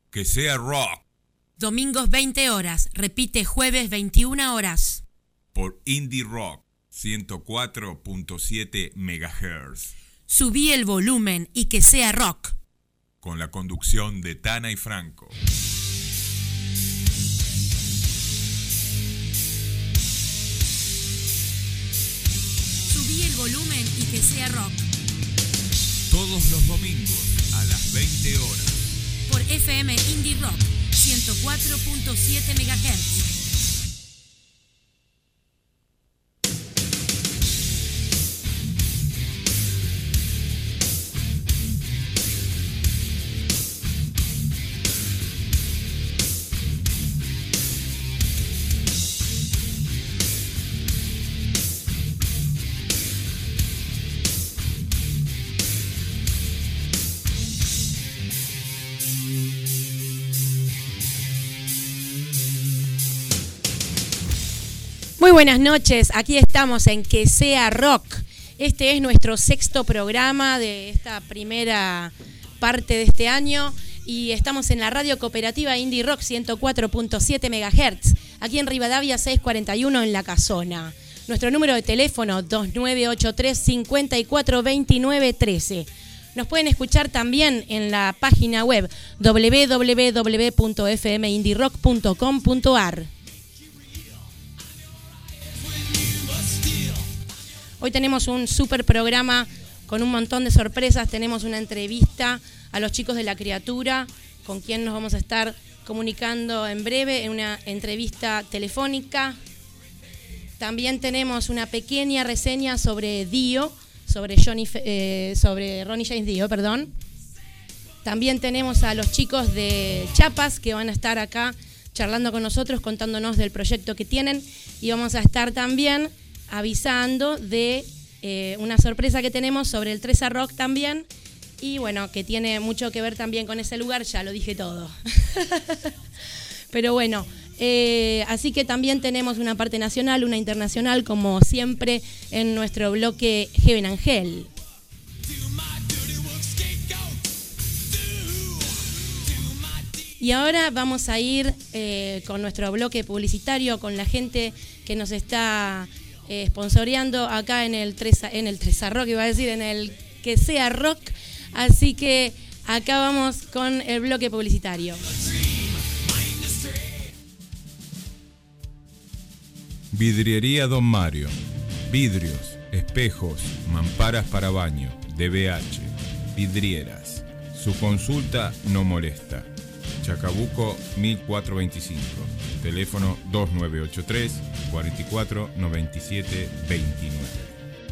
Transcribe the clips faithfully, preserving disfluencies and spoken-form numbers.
Que sea rock. Domingos veinte horas, repite jueves veintiuna horas. Por Indie Rock ciento cuatro punto siete megahertz. Subí el volumen y que sea rock. Con la conducción de Tana y Franco. Subí el volumen y que sea rock. Todos los domingos a las veinte horas. Por F M Indie Rock ciento cuatro punto siete megahertz. Muy buenas noches, aquí estamos en Que Sea Rock. Este es nuestro sexto programa de esta primera parte de este año y estamos en la radio cooperativa Indie Rock ciento cuatro punto siete megahertz, aquí en Rivadavia seiscientos cuarenta y uno en La Casona. Nuestro número de teléfono dos nueve ocho tres, cinco cuatro dos nueve uno tres. Nos pueden escuchar también en la página web doble u doble u doble u punto f m indie rock punto com punto a r. Hoy tenemos un super programa con un montón de sorpresas. Tenemos una entrevista a los chicos de La Criatura, con quien nos vamos a estar comunicando en breve en una entrevista telefónica. También tenemos una pequeña reseña sobre Dio, sobre Johnny, eh, sobre Ronnie James Dio, perdón. También tenemos a los chicos de Chiapas que van a estar acá charlando con nosotros, contándonos del proyecto que tienen, y vamos a estar también avisando de eh, una sorpresa que tenemos sobre el Treza Rock también, y bueno, que tiene mucho que ver también con ese lugar, ya lo dije todo. Pero bueno, eh, así que también tenemos una parte nacional, una internacional, como siempre en nuestro bloque Heaven and Hell. Y ahora vamos a ir eh, con nuestro bloque publicitario, con la gente que nos está Eh, sponsoreando acá en el Treza, en el Treza Rock, iba a decir, en el Que Sea Rock. Así que acá vamos con el bloque publicitario. Vidriería Don Mario. Vidrios, espejos, mamparas para baño, D B H, vidrieras. Su consulta no molesta. Chacabuco mil cuatrocientos veinticinco. Teléfono dos nueve ocho tres, cuatro cuatro nueve siete dos nueve.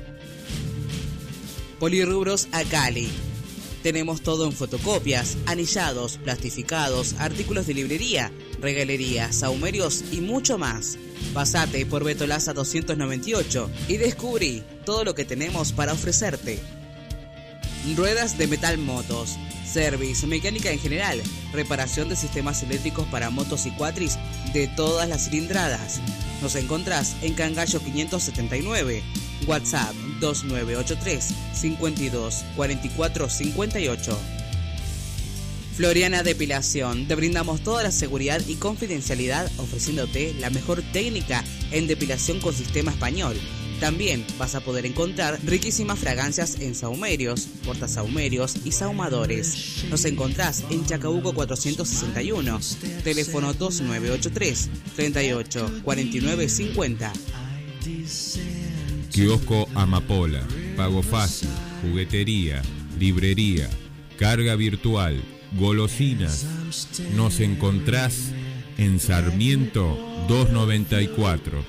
Polirrubros Acali. Tenemos todo en fotocopias, anillados, plastificados, artículos de librería, regalería, sahumerios y mucho más. Pasate por Beto Laza doscientos noventa y ocho y descubrí todo lo que tenemos para ofrecerte. Ruedas de metal motos, service, mecánica en general, reparación de sistemas eléctricos para motos y cuatris de todas las cilindradas. Nos encontrás en Cangallo quinientos setenta y nueve, WhatsApp dos nueve ocho tres, cinco dos, cuatro cuatro cinco ocho. Floriana Depilación, te brindamos toda la seguridad y confidencialidad ofreciéndote la mejor técnica en depilación con sistema español. También vas a poder encontrar riquísimas fragancias en sahumerios, portasahumerios y sahumadores. Nos encontrás en Chacabuco cuatrocientos sesenta y uno, teléfono dos nueve ocho tres, treinta y ocho, cuarenta y nueve cincuenta. Kiosco Amapola, pago fácil, juguetería, librería, carga virtual, golosinas. Nos encontrás en Sarmiento doscientos noventa y cuatro.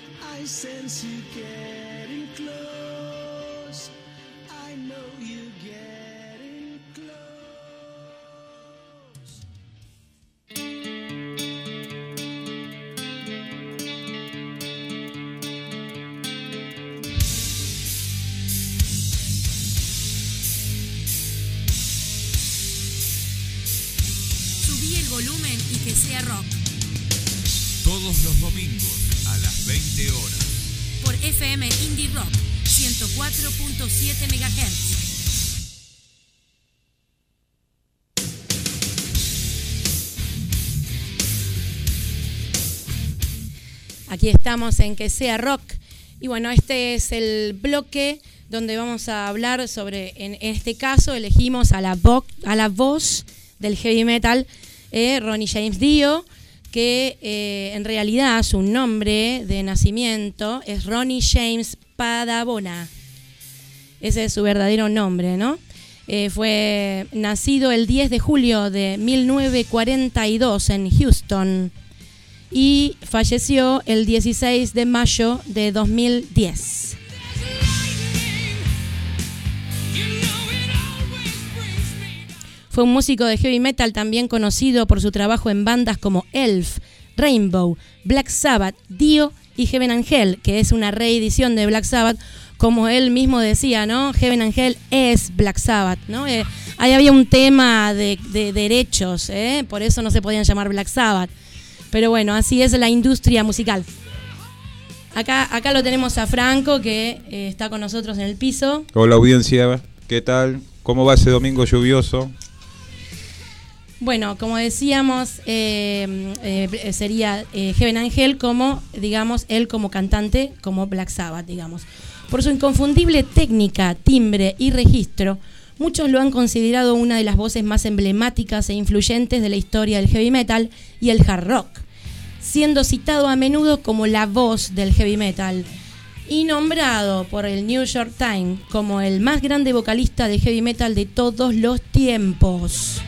Volumen y que sea rock. Todos los domingos a las veinte horas. Por F M Indie Rock ciento cuatro punto siete megahertz. Aquí estamos en Que Sea Rock. Y bueno, este es el bloque donde vamos a hablar sobre, en este caso, elegimos a la, vo- a la voz del heavy metal, eh, Ronnie James Dio, que eh, en realidad su nombre de nacimiento es Ronnie James Padabona. Ese es su verdadero nombre, ¿no? Eh, fue nacido el diez de julio de mil novecientos cuarenta y dos en Houston y falleció el dieciséis de mayo de dos mil diez. Fue un músico de heavy metal también conocido por su trabajo en bandas como Elf, Rainbow, Black Sabbath, Dio y Heaven and Hell, que es una reedición de Black Sabbath, como él mismo decía, ¿no? Heaven and Hell es Black Sabbath, ¿no? Eh, ahí había un tema de, de derechos, ¿eh? Por eso no se podían llamar Black Sabbath. Pero bueno, así es la industria musical. Acá, acá lo tenemos a Franco, que eh, está con nosotros en el piso. Hola audiencia, ¿qué tal? ¿Cómo va ese domingo lluvioso? Bueno, como decíamos, eh, eh, sería eh, Heaven and Hell como, digamos, él como cantante, como Black Sabbath, digamos. Por su inconfundible técnica, timbre y registro, muchos lo han considerado una de las voces más emblemáticas e influyentes de la historia del heavy metal y el hard rock, siendo citado a menudo como la voz del heavy metal y nombrado por el New York Times como el más grande vocalista de heavy metal de todos los tiempos.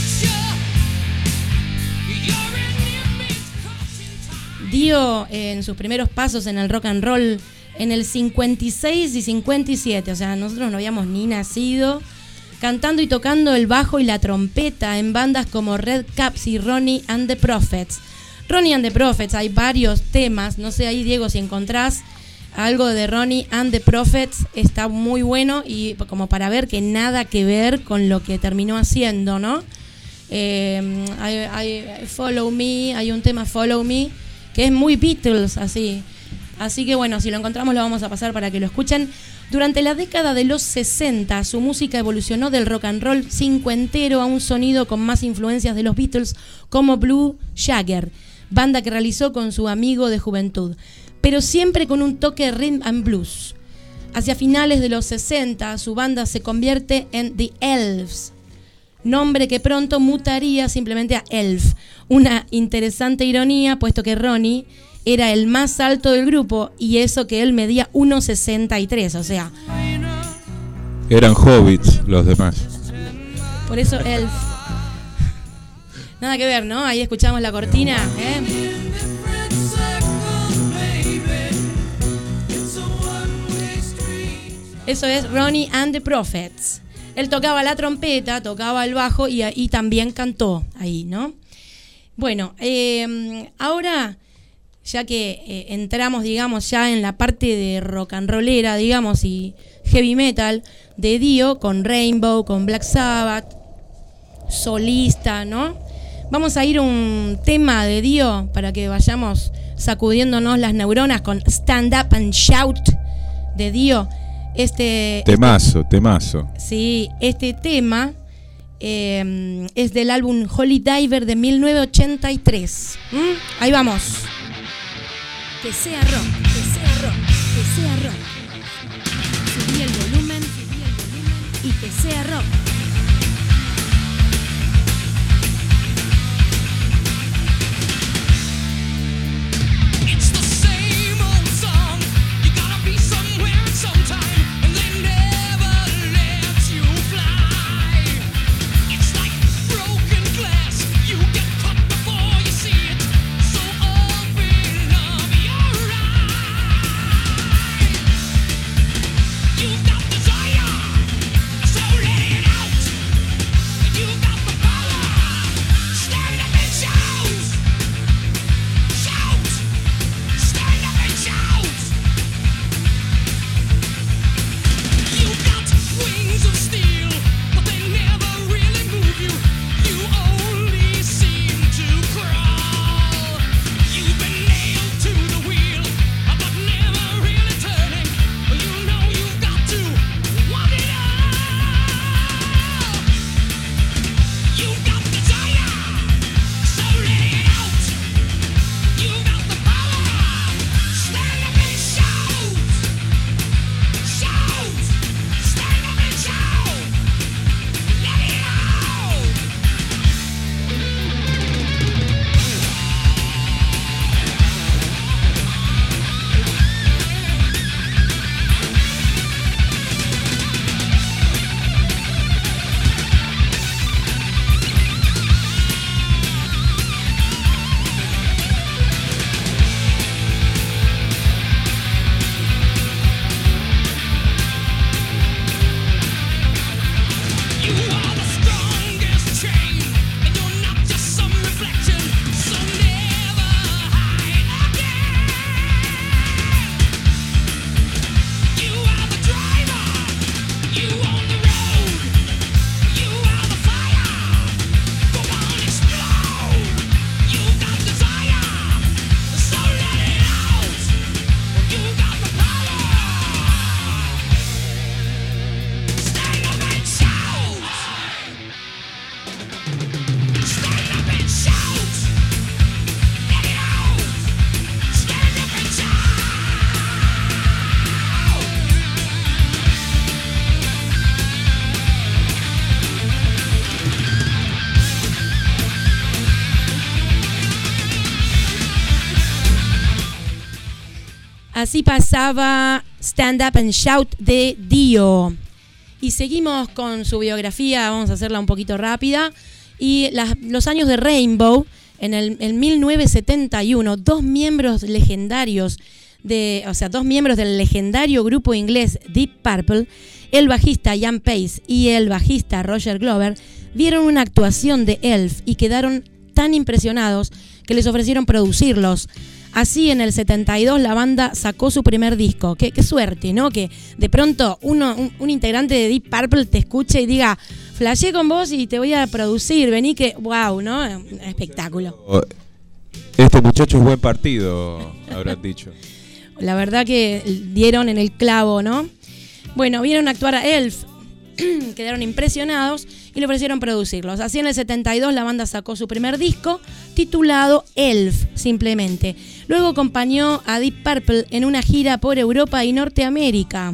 Dio eh, en sus primeros pasos en el rock and roll en el cincuenta y seis y cincuenta y siete, o sea, nosotros no habíamos ni nacido, cantando y tocando el bajo y la trompeta en bandas como Red Caps y Ronnie and the Prophets. Ronnie and the Prophets, hay varios temas, no sé ahí Diego si encontrás algo de Ronnie and the Prophets, está muy bueno y como para ver que nada que ver con lo que terminó haciendo, ¿no? Eh, hay, hay Follow Me, hay un tema Follow Me, que es muy Beatles, así. Así que bueno, si lo encontramos lo vamos a pasar para que lo escuchen. Durante la década de los sesenta, su música evolucionó del rock and roll cincuentero a un sonido con más influencias de los Beatles, como Blue Jagger, banda que realizó con su amigo de juventud, pero siempre con un toque rhythm and blues. Hacia finales de los sesenta, su banda se convierte en The Elves, nombre que pronto mutaría simplemente a Elf. Una interesante ironía, puesto que Ronnie era el más alto del grupo y eso que él medía uno sesenta y tres, o sea... Eran hobbits los demás. Por eso Elf. Nada que ver, ¿no? Ahí escuchamos la cortina, ¿eh? Eso es Ronnie and the Prophets. Él tocaba la trompeta, tocaba el bajo y, y también cantó ahí, ¿no? Bueno, eh, ahora... ya que eh, entramos, digamos, ya en la parte de rock and rollera, digamos, y heavy metal de Dio, con Rainbow, con Black Sabbath, solista, ¿no? Vamos a ir a un tema de Dio para que vayamos sacudiéndonos las neuronas con Stand Up and Shout de Dio. Este, temazo, este, temazo. Sí, este tema eh, es del álbum Holy Diver de mil novecientos ochenta y tres. ¿Mm? Ahí vamos. Que sea rock, que sea rock, que sea rock. Subí el volumen, subí el volumen y que sea rock. You've got desire, so let it out. Así pasaba Stand Up and Shout de Dio. Y seguimos con su biografía, vamos a hacerla un poquito rápida. Y las, los años de Rainbow, en el en mil novecientos setenta y uno, dos miembros legendarios, de, o sea, dos miembros del legendario grupo inglés Deep Purple, el bajista Ian Pace y el bajista Roger Glover, vieron una actuación de Elf y quedaron tan impresionados que les ofrecieron producirlos. Así, en el setenta y dos, la banda sacó su primer disco. Qué, qué suerte, ¿no? Que de pronto uno, un, un integrante de Deep Purple te escuche y diga, flashé con vos y te voy a producir, vení que, wow, ¿no? Espectáculo. Este muchacho es buen partido, habrán dicho. La verdad que dieron en el clavo, ¿no? Bueno, vieron actuar a Elf, quedaron impresionados y le ofrecieron producirlos. Así, en el setenta y dos, la banda sacó su primer disco titulado Elf, simplemente. Luego acompañó a Deep Purple en una gira por Europa y Norteamérica.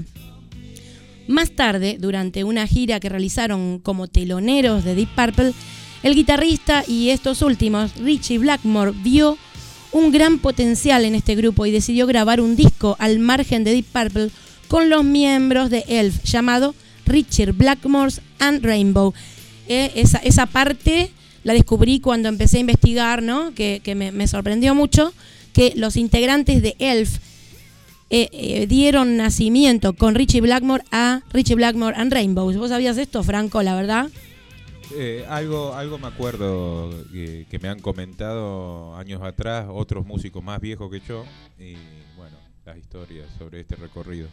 Más tarde, durante una gira que realizaron como teloneros de Deep Purple, el guitarrista y estos últimos, Ritchie Blackmore, vio un gran potencial en este grupo y decidió grabar un disco al margen de Deep Purple con los miembros de Elf, llamado Ritchie Blackmore's and Rainbow. Eh, esa, esa parte la descubrí cuando empecé a investigar, ¿no? Que, que me, me sorprendió mucho que los integrantes de Elf eh, eh, dieron nacimiento con Ritchie Blackmore a Ritchie Blackmore and Rainbow. ¿Vos sabías esto, Franco, la verdad? Eh, algo, algo me acuerdo que, que me han comentado años atrás otros músicos más viejos que yo y bueno, las historias sobre este recorrido.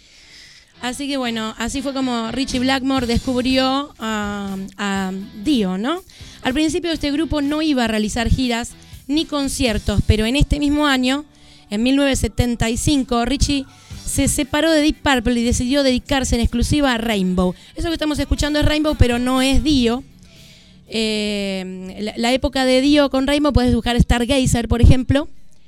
Así que bueno, así fue como Ritchie Blackmore descubrió uh, a Dio, ¿no? Al principio este grupo no iba a realizar giras ni conciertos, pero en este mismo año, en mil novecientos setenta y cinco, Ritchie se separó de Deep Purple y decidió dedicarse en exclusiva a Rainbow. Eso que estamos escuchando es Rainbow, pero no es Dio. Eh, la, la época de Dio con Rainbow, puedes buscar Stargazer, por ejemplo.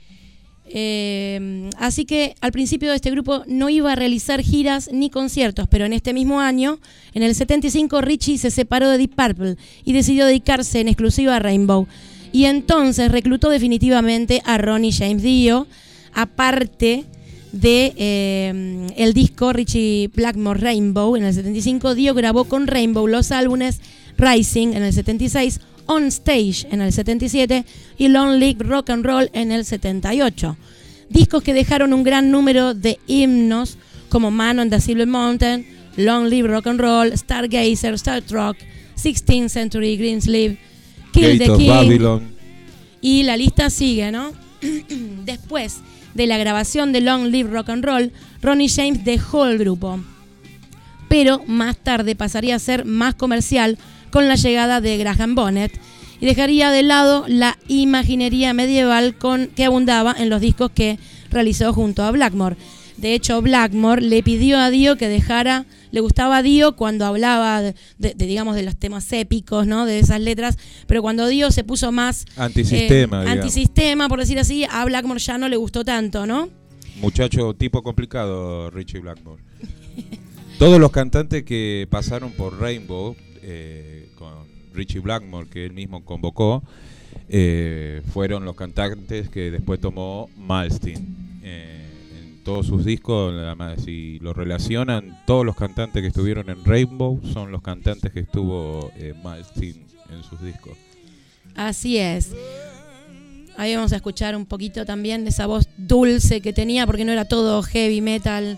Eh, así que al principio de este grupo no iba a realizar giras ni conciertos, pero en este mismo año, en el setenta y cinco, Ritchie se separó de Deep Purple y decidió dedicarse en exclusiva a Rainbow. Y entonces reclutó definitivamente a Ronnie James Dio, aparte de eh, el disco Ritchie Blackmore Rainbow. En el setenta y cinco, Dio grabó con Rainbow los álbumes Rising en el setenta y seis, On Stage en el setenta y siete y Long Live Rock and Roll en el setenta y ocho. Discos que dejaron un gran número de himnos como Man on the Silver Mountain, Long Live Rock and Roll, Stargazer, Star Trek, sixteenth Century Greensleeve, Kill Gate the of King. Babylon. Y la lista sigue, ¿no? Después de la grabación de Long Live Rock and Roll, Ronnie James dejó el grupo, pero más tarde pasaría a ser más comercial con la llegada de Graham Bonnet y dejaría de lado la imaginería medieval con, que abundaba en los discos que realizó junto a Blackmore. De hecho, Blackmore le pidió a Dio que dejara, le gustaba a Dio cuando hablaba de, de, de digamos, de los temas épicos, ¿no? De esas letras, pero cuando Dio se puso más antisistema, eh, antisistema, por decir así, a Blackmore ya no le gustó tanto, ¿no? Muchacho tipo complicado, Ritchie Blackmore. Todos los cantantes que pasaron por Rainbow eh, con Ritchie Blackmore, que él mismo convocó, eh, fueron los cantantes que después tomó Malmsteen. Eh, en todos sus discos, además, si lo relacionan, todos los cantantes que estuvieron en Rainbow son los cantantes que estuvo eh, Malmsteen en sus discos. Así es. Ahí vamos a escuchar un poquito también de esa voz dulce que tenía, porque no era todo heavy metal.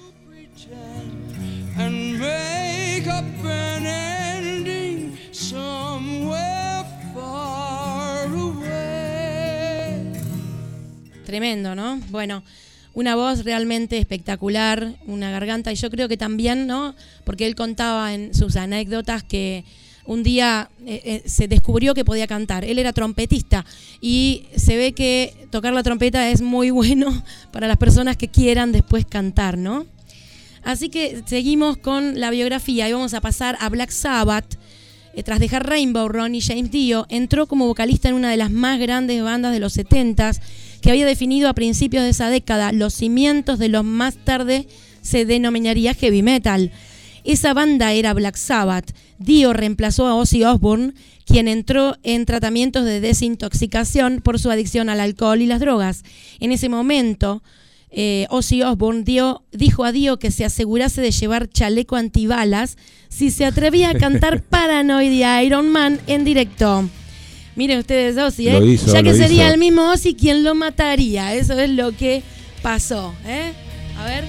And make up an ending somewhere far away. Tremendo, ¿no? Bueno, una voz realmente espectacular, una garganta, y yo creo que también, ¿no? Porque él contaba en sus anécdotas que un día eh, eh, se descubrió que podía cantar. Él era trompetista y se ve que tocar la trompeta es muy bueno para las personas que quieran después cantar, ¿no? Así que seguimos con la biografía y vamos a pasar a Black Sabbath. Eh, tras dejar Rainbow, Ronnie James Dio entró como vocalista en una de las más grandes bandas de los setentas, que había definido a principios de esa década los cimientos de lo más tarde se denominaría heavy metal. Esa banda era Black Sabbath. Dio reemplazó a Ozzy Osbourne, quien entró en tratamientos de desintoxicación por su adicción al alcohol y las drogas. En ese momento, eh, Ozzy Osbourne dio, dijo a Dio que se asegurase de llevar chaleco antibalas si se atrevía a cantar Paranoid de Iron Man en directo. Miren ustedes, Ozzy, ¿eh? Hizo, ya que sería hizo. el mismo Ozzy quien lo mataría. Eso es lo que pasó, ¿eh? A ver.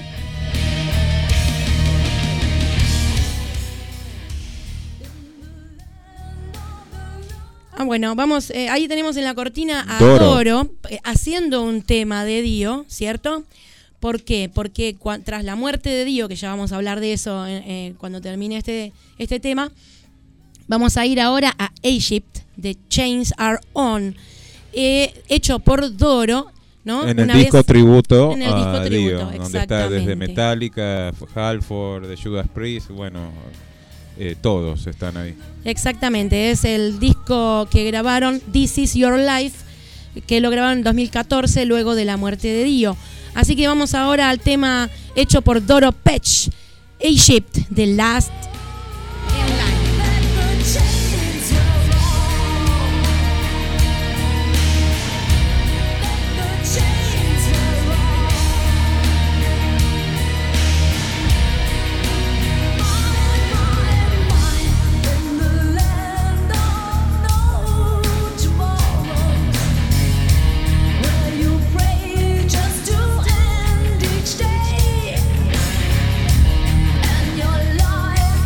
Ah, bueno, vamos, eh, ahí tenemos en la cortina a Doro, Doro eh, haciendo un tema de Dio, ¿cierto? ¿Por qué? Porque cua- tras la muerte de Dio, que ya vamos a hablar de eso eh, eh, cuando termine este, este tema, vamos a ir ahora a Egypt, de Chains Are On, eh, hecho por Doro, ¿no? En el Una disco vez- tributo en el disco a tributo, Dio, donde está exactamente. desde Metallica, Halford, The Judas Priest, bueno, eh, todos están ahí. Exactamente, es el disco que grabaron, This Is Your Life, que lo grabaron en dos mil catorce, luego de la muerte de Dio. Así que vamos ahora al tema hecho por Doro Pesch, Egypt, The Last Airline. Just to end each day, and your life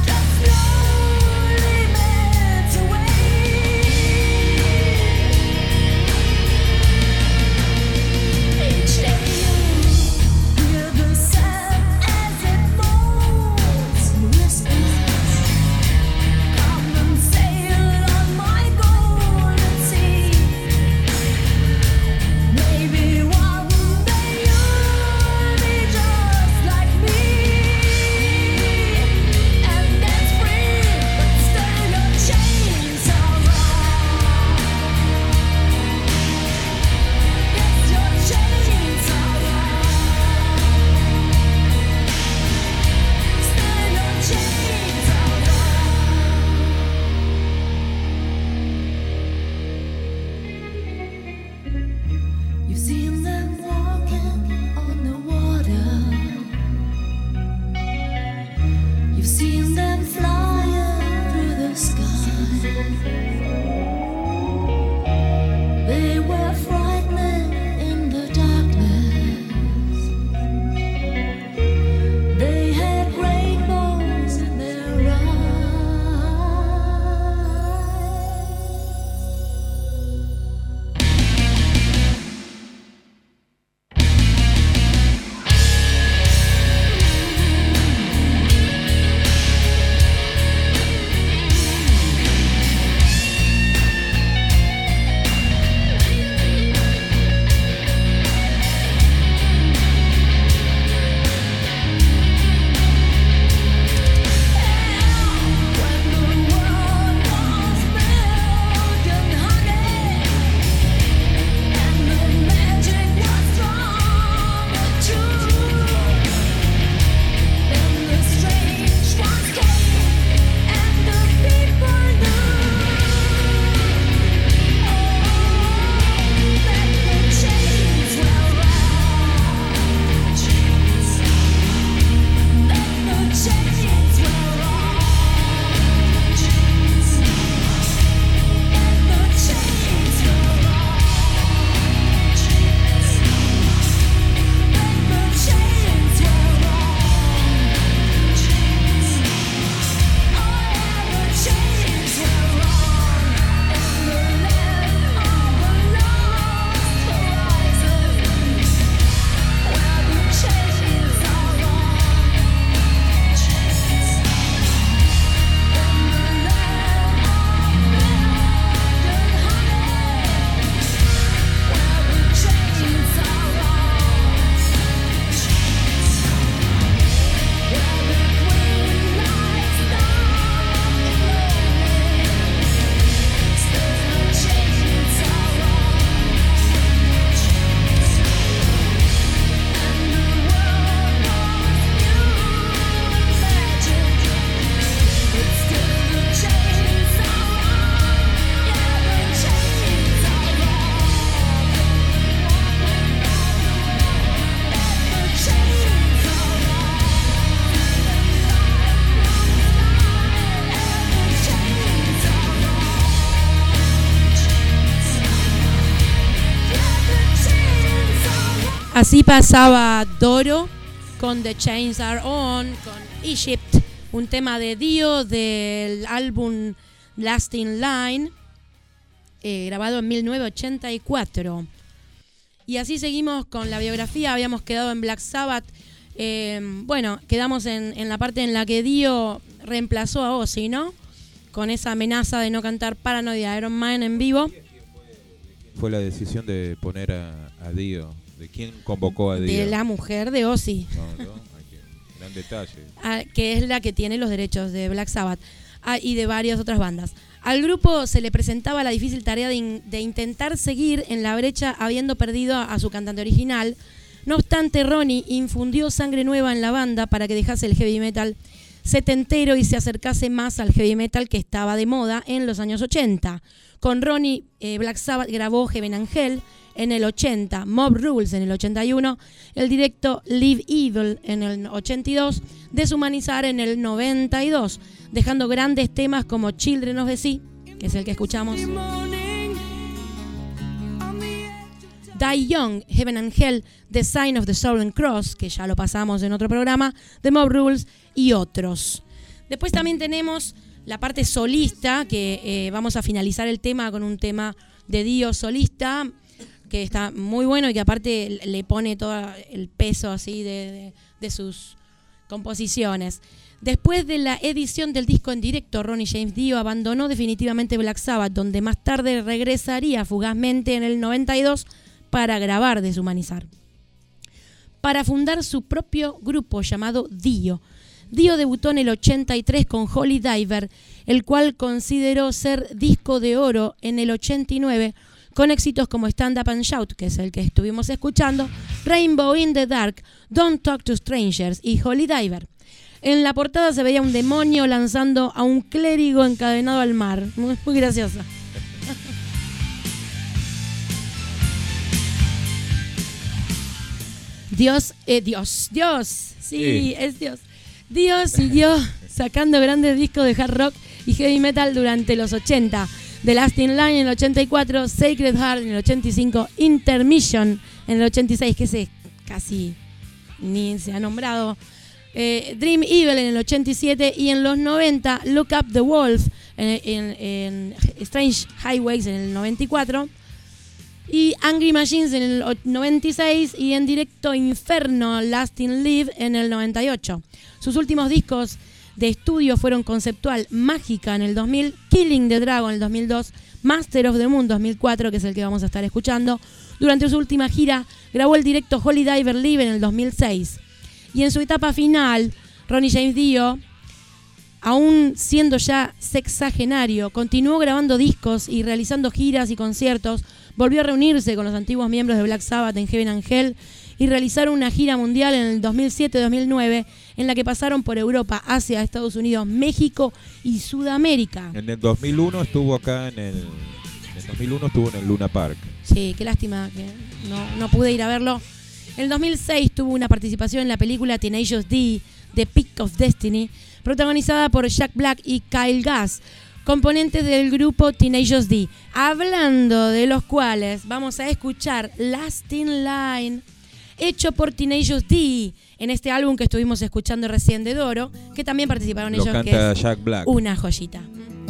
Así pasaba Doro con The Chains Are On, con Egypt, un tema de Dio del álbum Last in Line, eh, grabado en mil novecientos ochenta y cuatro. Y así seguimos con la biografía. Habíamos quedado en Black Sabbath. Eh, bueno, quedamos en, en la parte en la que Dio reemplazó a Ozzy, ¿no? Con esa amenaza de no cantar Paranoid Iron Man en vivo. Fue la decisión de poner a, a Dio. ¿De quién convocó a Dio? De la mujer de Ozzy. No, no, hay que, gran detalle. Ah, que es la que tiene los derechos de Black Sabbath ah, y de varias otras bandas. Al grupo se le presentaba la difícil tarea de, in, de intentar seguir en la brecha habiendo perdido a, a su cantante original. No obstante, Ronnie infundió sangre nueva en la banda para que dejase el heavy metal setentero y se acercase más al heavy metal que estaba de moda en los años ochenta. Con Ronnie, eh, Black Sabbath grabó Heaven and Hell en el ochenta, Mob Rules en el ochenta y uno, el directo Live Evil en el ochenta y dos, Deshumanizar en el noventa y dos, dejando grandes temas como Children of the Sea, que es el que escuchamos, Die Young, Heaven and Hell, The Sign of the Southern Cross, que ya lo pasamos en otro programa, The Mob Rules y otros. Después también tenemos la parte solista, que eh, vamos a finalizar el tema con un tema de Dio solista, que está muy bueno y que aparte le pone todo el peso así de, de, de sus composiciones. Después de la edición del disco en directo, Ronnie James Dio abandonó definitivamente Black Sabbath, donde más tarde regresaría fugazmente en el noventa y dos para grabar Deshumanizar, para fundar su propio grupo llamado Dio. Dio debutó en el ochenta y tres con Holy Diver, el cual consideró ser disco de oro en el ochenta y nueve, con éxitos como Stand Up and Shout, que es el que estuvimos escuchando, Rainbow in the Dark, Don't Talk to Strangers y Holy Diver. En la portada se veía un demonio lanzando a un clérigo encadenado al mar. Muy, muy graciosa. Dios, eh, Dios, Dios, sí, sí, es Dios. Dios siguió sacando grandes discos de hard rock y heavy metal durante los ochenta. The Last in Line en el ochenta y cuatro, Sacred Heart en el ochenta y cinco, Intermission en el ochenta y seis, que ese casi ni se ha nombrado, eh, Dream Evil en el ochenta y siete y en los noventa, Look Up the Wolf en, en, en Strange Highways en el noventa y cuatro y Angry Machines en el noventa y seis y en directo Inferno, Last in Live en el noventa y ocho. Sus últimos discos de estudio fueron Conceptual, Mágica en el dos mil, Killing the Dragon en el dos mil dos, Master of the Moon dos mil cuatro, que es el que vamos a estar escuchando. Durante su última gira grabó el directo Holy Diver Live en el dos mil seis. Y en su etapa final, Ronnie James Dio, aún siendo ya sexagenario, continuó grabando discos y realizando giras y conciertos. Volvió a reunirse con los antiguos miembros de Black Sabbath en Heaven and Hell y realizaron una gira mundial en el dos mil siete dos mil nueve en la que pasaron por Europa, Asia, Estados Unidos, México y Sudamérica. En el dos mil uno estuvo acá en el, en el dos mil uno estuvo en el Luna Park. Sí, qué lástima que no, no pude ir a verlo. En el dos mil seis tuvo una participación en la película Tenacious D, The Pick of Destiny, protagonizada por Jack Black y Kyle Gass, componentes del grupo Tenacious D, hablando de los cuales vamos a escuchar Last in Line, hecho por Tenacious D, en este álbum que estuvimos escuchando recién de Doro, que también participaron Lo ellos, canta que es Jack Black. Una joyita.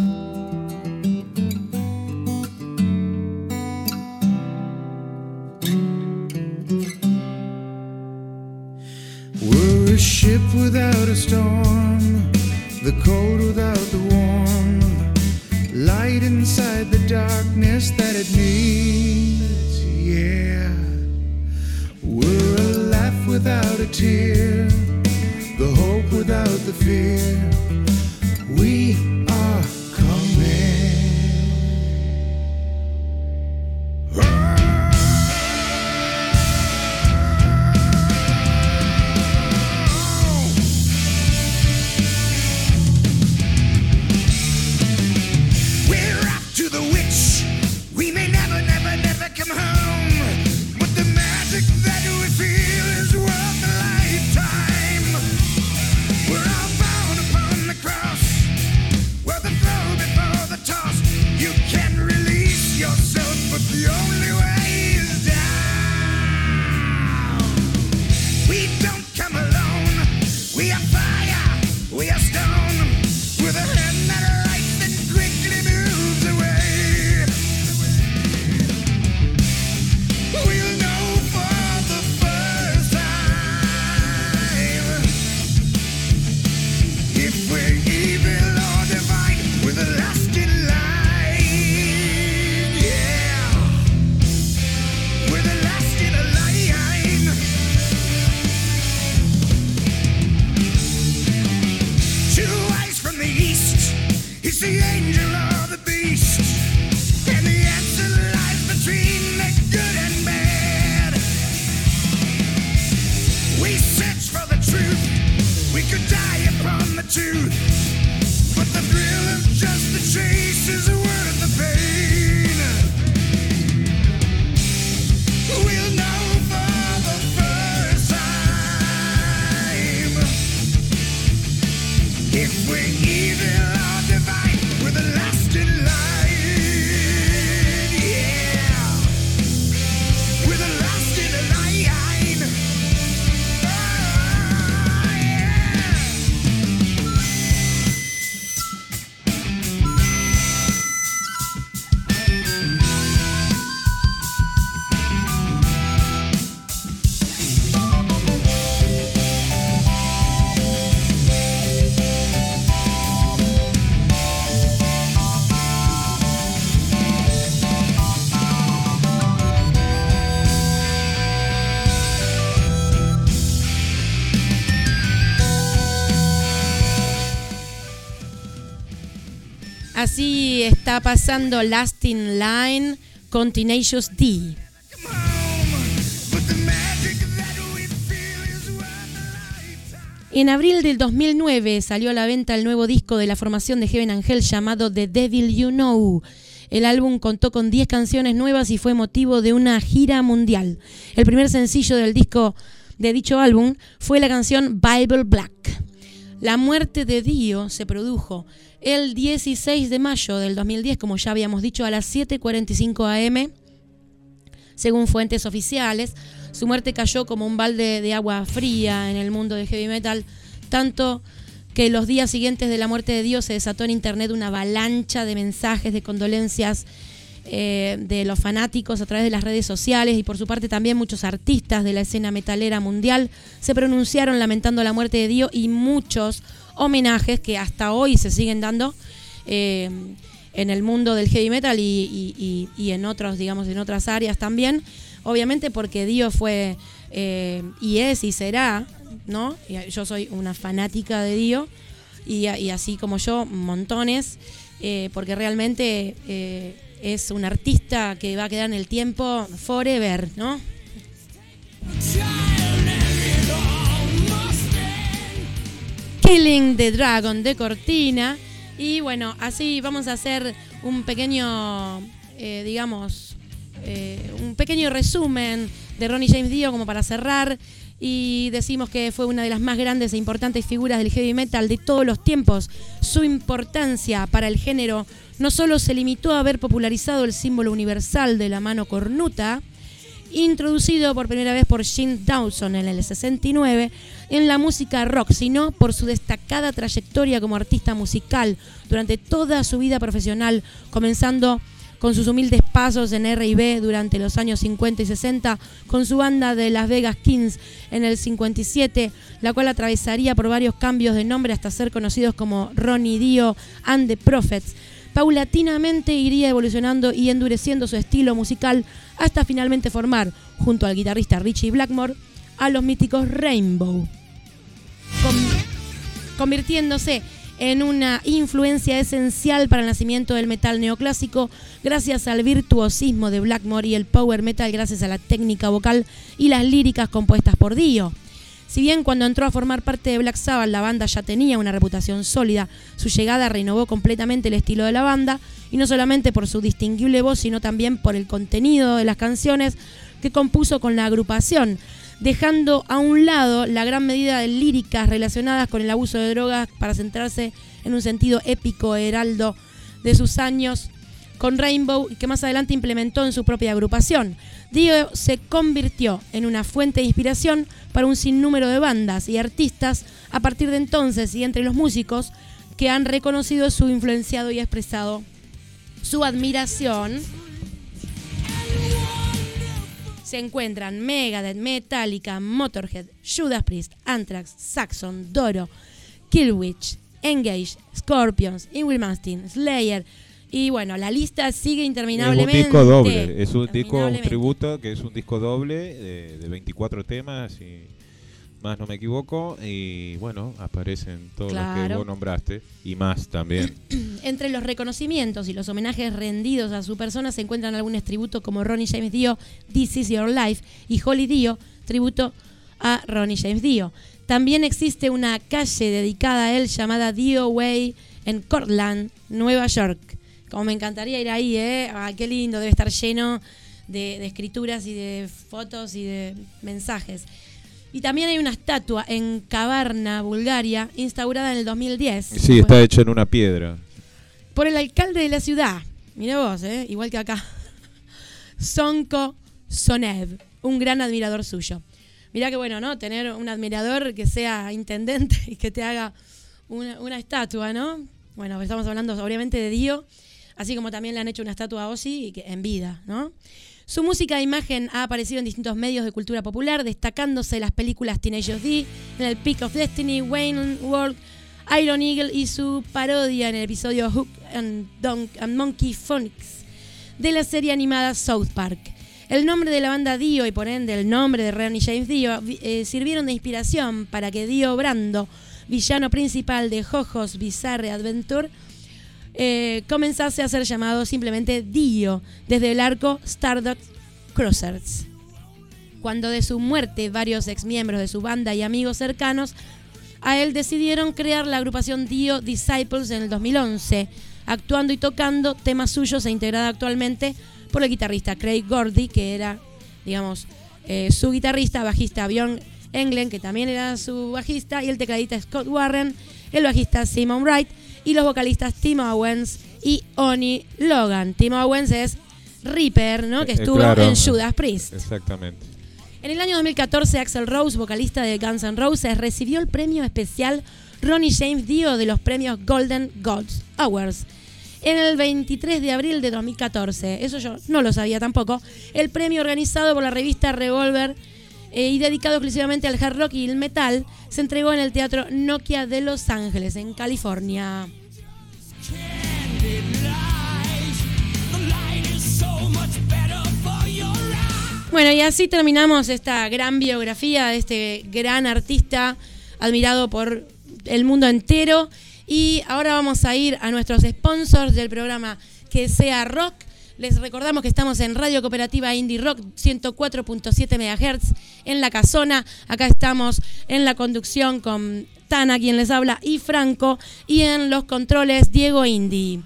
We're a ship without a storm, the cold without the warm, light inside the darkness that it needs, yeah. We're a laugh without a tear, the hope without the fear. We are coming. We're off to the witch. We may never, never, never come home, but the magic that we feel is worth a lifetime. We're all bound upon the Así está pasando Last in Line con Tenacious D. En abril del dos mil nueve salió a la venta el nuevo disco de la formación de Heaven and Hell llamado The Devil You Know. El álbum contó con diez canciones nuevas y fue motivo de una gira mundial. El primer sencillo del disco de dicho álbum fue la canción Bible Black. La muerte de Dio se produjo el dieciséis de mayo del dos mil diez, como ya habíamos dicho, a las siete cuarenta y cinco a eme, según fuentes oficiales. Su muerte cayó como un balde de agua fría en el mundo del heavy metal, tanto que los días siguientes de la muerte de Dio se desató en internet una avalancha de mensajes de condolencias eh, de los fanáticos a través de las redes sociales, y por su parte también muchos artistas de la escena metalera mundial se pronunciaron lamentando la muerte de Dio, y muchos homenajes que hasta hoy se siguen dando eh, en el mundo del heavy metal y, y, y, y en otros, digamos, en otras áreas también. Obviamente porque Dio fue eh, y es y será, ¿no? Yo soy una fanática de Dio y, y así como yo, montones, eh, porque realmente eh, es un artista que va a quedar en el tiempo forever, ¿no? Killing the Dragon de Cortina. Y bueno, así vamos a hacer un pequeño, eh, digamos... Eh, un pequeño resumen de Ronnie James Dio como para cerrar, y decimos que fue una de las más grandes e importantes figuras del heavy metal de todos los tiempos. Su importancia para el género no solo se limitó a haber popularizado el símbolo universal de la mano cornuta, introducido por primera vez por Jim Dawson en el sesenta y nueve en la música rock, sino por su destacada trayectoria como artista musical durante toda su vida profesional, comenzando con sus humildes pasos en erre y be durante los años cincuenta y sesenta, con su banda de Las Vegas Kings en el cincuenta y siete, la cual atravesaría por varios cambios de nombre hasta ser conocidos como Ronnie Dio and the Prophets. Paulatinamente iría evolucionando y endureciendo su estilo musical hasta finalmente formar, junto al guitarrista Ritchie Blackmore, a los míticos Rainbow, con- convirtiéndose en una influencia esencial para el nacimiento del metal neoclásico, gracias al virtuosismo de Blackmore, y el power metal gracias a la técnica vocal y las líricas compuestas por Dio. Si bien cuando entró a formar parte de Black Sabbath la banda ya tenía una reputación sólida, su llegada renovó completamente el estilo de la banda, y no solamente por su distinguible voz, sino también por el contenido de las canciones que compuso con la agrupación, dejando a un lado la gran medida de líricas relacionadas con el abuso de drogas para centrarse en un sentido épico heraldo de sus años con Rainbow, que más adelante implementó en su propia agrupación. Dio se convirtió en una fuente de inspiración para un sinnúmero de bandas y artistas a partir de entonces, y entre los músicos que han reconocido su influenciado y expresado su admiración se encuentran Megadeth, Metallica, Motorhead, Judas Priest, Anthrax, Saxon, Doro, Killswitch, Engage, Scorpions, Ingrid Malmsteen, Slayer, y bueno, la lista sigue interminablemente. Es un disco doble, es un disco, un tributo que es un disco doble de, de veinticuatro temas, y más no me equivoco, y bueno, aparecen todos Claro. los que vos nombraste y más también. Entre los reconocimientos y los homenajes rendidos a su persona se encuentran algunos tributos como Ronnie James Dio, This Is Your Life, y Holy Dio, tributo a Ronnie James Dio. También existe una calle dedicada a él llamada Dio Way en Cortland, Nueva York. Como me encantaría ir ahí, ¿eh? Ah, qué lindo, debe estar lleno de, de escrituras y de fotos y de mensajes. Y también hay una estatua en Kavarna, Bulgaria, instaurada en el dos mil diez. Sí, está hecha en una piedra. Por el alcalde de la ciudad. Mirá vos, ¿eh? Igual que acá. Sonko Sonev, un gran admirador suyo. Mirá que bueno, ¿no? Tener un admirador que sea intendente y que te haga una, una estatua, ¿no? Bueno, estamos hablando obviamente de Dio, así como también le han hecho una estatua a Ozzy en vida, ¿no? Su música e imagen ha aparecido en distintos medios de cultura popular, destacándose las películas Tenacious D, en el Peak of Destiny, Wayne World, Iron Eagle, y su parodia en el episodio Hook and, Don- and Monkey Phonics de la serie animada South Park. El nombre de la banda Dio, y por ende el nombre de Ronnie James Dio, eh, sirvieron de inspiración para que Dio Brando, villano principal de JoJo's Bizarre Adventure, eh, comenzase a ser llamado simplemente Dio, desde el arco Stardust Crusaders. Cuando de su muerte varios exmiembros de su banda y amigos cercanos a él decidieron crear la agrupación Dio Disciples en el dos mil once, actuando y tocando temas suyos e integrada actualmente por el guitarrista Craig Gordy, que era, digamos, eh, su guitarrista, bajista Bjorn Englen, que también era su bajista, y el tecladista Scott Warren, el bajista Simon Wright, y los vocalistas Tim Owens y Oni Logan. Tim Owens es Reaper, ¿no? Que estuvo eh, claro, en Judas Priest. Exactamente. En el año dos mil catorce, Axl Rose, vocalista de Guns N' Roses, recibió el premio especial Ronnie James Dio de los premios Golden Gods Awards. En el veintitrés de abril de dos mil catorce, eso yo no lo sabía tampoco, el premio organizado por la revista Revolver eh, y dedicado exclusivamente al hard rock y el metal, se entregó en el Teatro Nokia de Los Ángeles, en California. Bueno, y así terminamos esta gran biografía de este gran artista admirado por el mundo entero. Y ahora vamos a ir a nuestros sponsors del programa Que Sea Rock. Les recordamos que estamos en Radio Cooperativa Indie Rock ciento cuatro punto siete megahertz en La Casona. Acá estamos en la conducción con Tana, quien les habla, y Franco. Y en los controles, Diego Indy.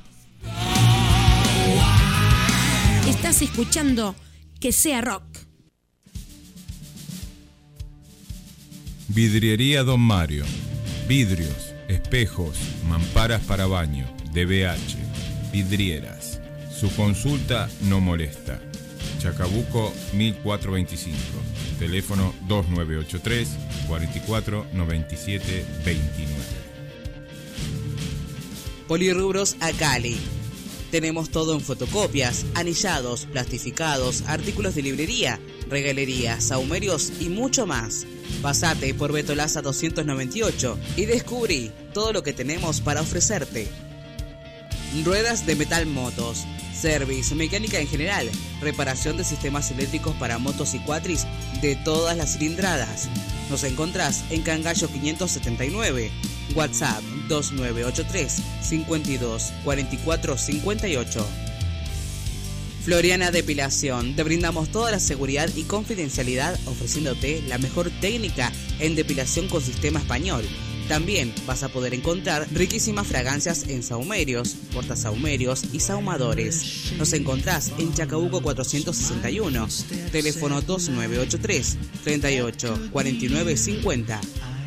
Estás escuchando Que Sea Rock. Vidriería Don Mario. Vidrios, espejos, mamparas para baño, D B H, vidrieras. Su consulta no molesta. Chacabuco mil cuatrocientos veinticinco. Teléfono dos nueve ocho tres, cuatro cuatro, nueve siete dos nueve. Polirrubros Acali. Tenemos todo en fotocopias, anillados, plastificados, artículos de librería, regalería, sahumerios y mucho más. Pasate por Beto Laza doscientos noventa y ocho y descubrí todo lo que tenemos para ofrecerte. Ruedas de metal motos, service, mecánica en general, reparación de sistemas eléctricos para motos y cuatris de todas las cilindradas. Nos encontrás en Cangallo quinientos setenta y nueve, WhatsApp dos nueve ocho tres, cinco dos, cuatro cuatro cinco ocho. Floriana Depilación, te brindamos toda la seguridad y confidencialidad ofreciéndote la mejor técnica en depilación con sistema español. También vas a poder encontrar riquísimas fragancias en sahumerios, portasahumerios y sahumadores. Nos encontrás en Chacabuco cuatrocientos sesenta y uno, teléfono dos nueve ocho tres, treinta y ocho, cuarenta y nueve cincuenta.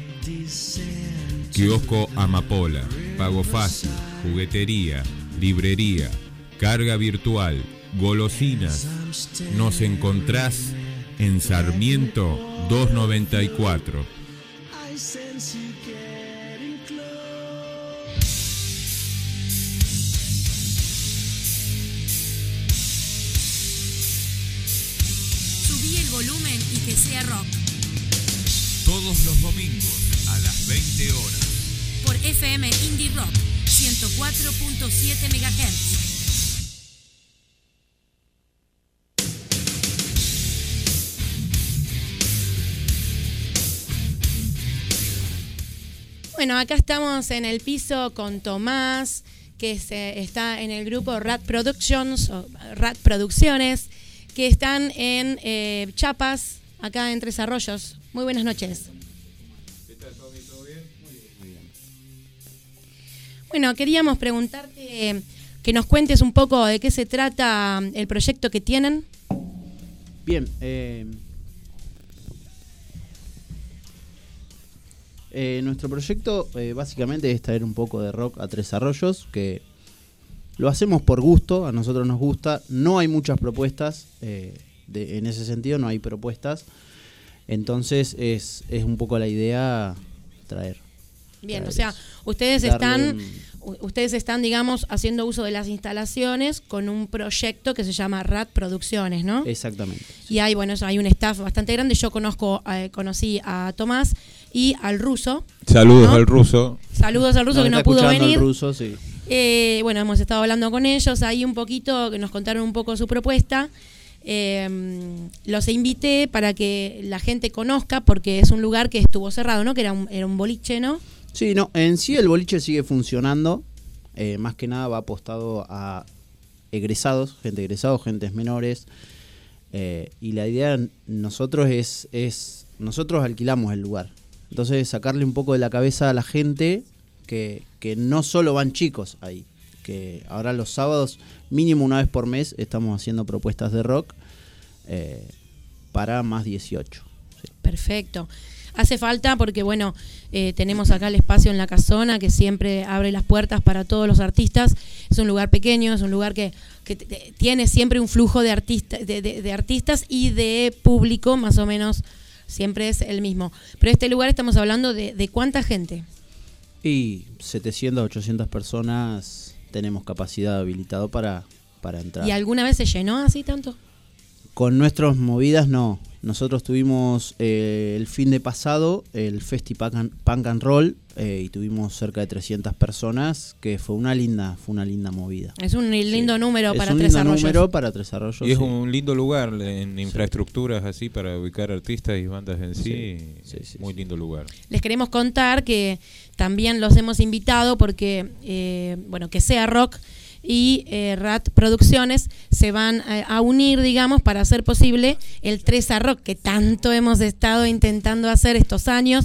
Kiosco Amapola, pago fácil, juguetería, librería, carga virtual, golosinas. Nos encontrás en Sarmiento doscientos noventa y cuatro. Subí el volumen y que sea rock. Todos los domingos a las veinte horas. Por F M Indie Rock ciento cuatro punto siete megahertz. Bueno, acá estamos en el piso con Tomás, que se, está en el grupo Rat Productions, o Rat Producciones, que están en eh, Chiapas, acá en Tres Arroyos. Muy buenas noches. ¿Qué tal, Tommy? ¿Todo bien? Muy bien. Muy bien. Bueno, queríamos preguntarte eh, que nos cuentes un poco de qué se trata el proyecto que tienen. Bien, eh... Eh, nuestro proyecto eh, básicamente es traer un poco de rock a Tres Arroyos, que lo hacemos por gusto, a nosotros nos gusta, no hay muchas propuestas, eh, de, en ese sentido no hay propuestas, entonces es, es un poco la idea traer. Bien, traer o sea, eso. ustedes Darle están, un... ustedes están, digamos, haciendo uso de las instalaciones con un proyecto que se llama Rat Producciones, ¿no? Exactamente. Y hay, bueno, hay un staff bastante grande. Yo conozco, eh, conocí a Tomás y al ruso. Saludos, ¿no?, al ruso. Saludos al ruso, no, que no pudo venir. Al ruso, sí. Eh, bueno, hemos estado hablando con ellos ahí un poquito, que nos contaron un poco su propuesta. Eh, los invité para que la gente conozca, porque es un lugar que estuvo cerrado, ¿no? Que era un, era un boliche, ¿no? Sí, no, en sí el boliche sigue funcionando. eh, más que nada va apostado a egresados, gente egresados, gentes menores. Eh, y la idea nosotros es, es, nosotros alquilamos el lugar. Entonces sacarle un poco de la cabeza a la gente que, que no solo van chicos ahí. Que ahora los sábados, mínimo una vez por mes, estamos haciendo propuestas de rock eh, para más dieciocho. Sí. Perfecto. Hace falta porque, bueno, eh, tenemos acá el espacio en La Casona que siempre abre las puertas para todos los artistas. Es un lugar pequeño, es un lugar que, que t- tiene siempre un flujo de, artista, de, de, de artistas y de público, más o menos, siempre es el mismo. Pero este lugar estamos hablando de, de ¿cuánta gente? Y setecientas, ochocientas personas tenemos capacidad habilitado para, para entrar. ¿Y alguna vez se llenó así tanto? Con nuestras movidas no. Nosotros tuvimos eh, el fin de pasado el Festi Punk and, Punk and Roll eh, y tuvimos cerca de trescientas personas, que fue una linda, fue una linda movida. Es un lindo sí. número para es Tres un lindo Arroyos. número para Tres Arroyos. Y sí. es un lindo lugar en infraestructuras sí. así para ubicar artistas y bandas en sí. sí, sí, sí muy lindo lugar. Les queremos contar que también los hemos invitado porque, eh, bueno, que sea rock. Y eh, R A T Producciones se van a, a unir, digamos, para hacer posible el tres A Rock que tanto hemos estado intentando hacer estos años.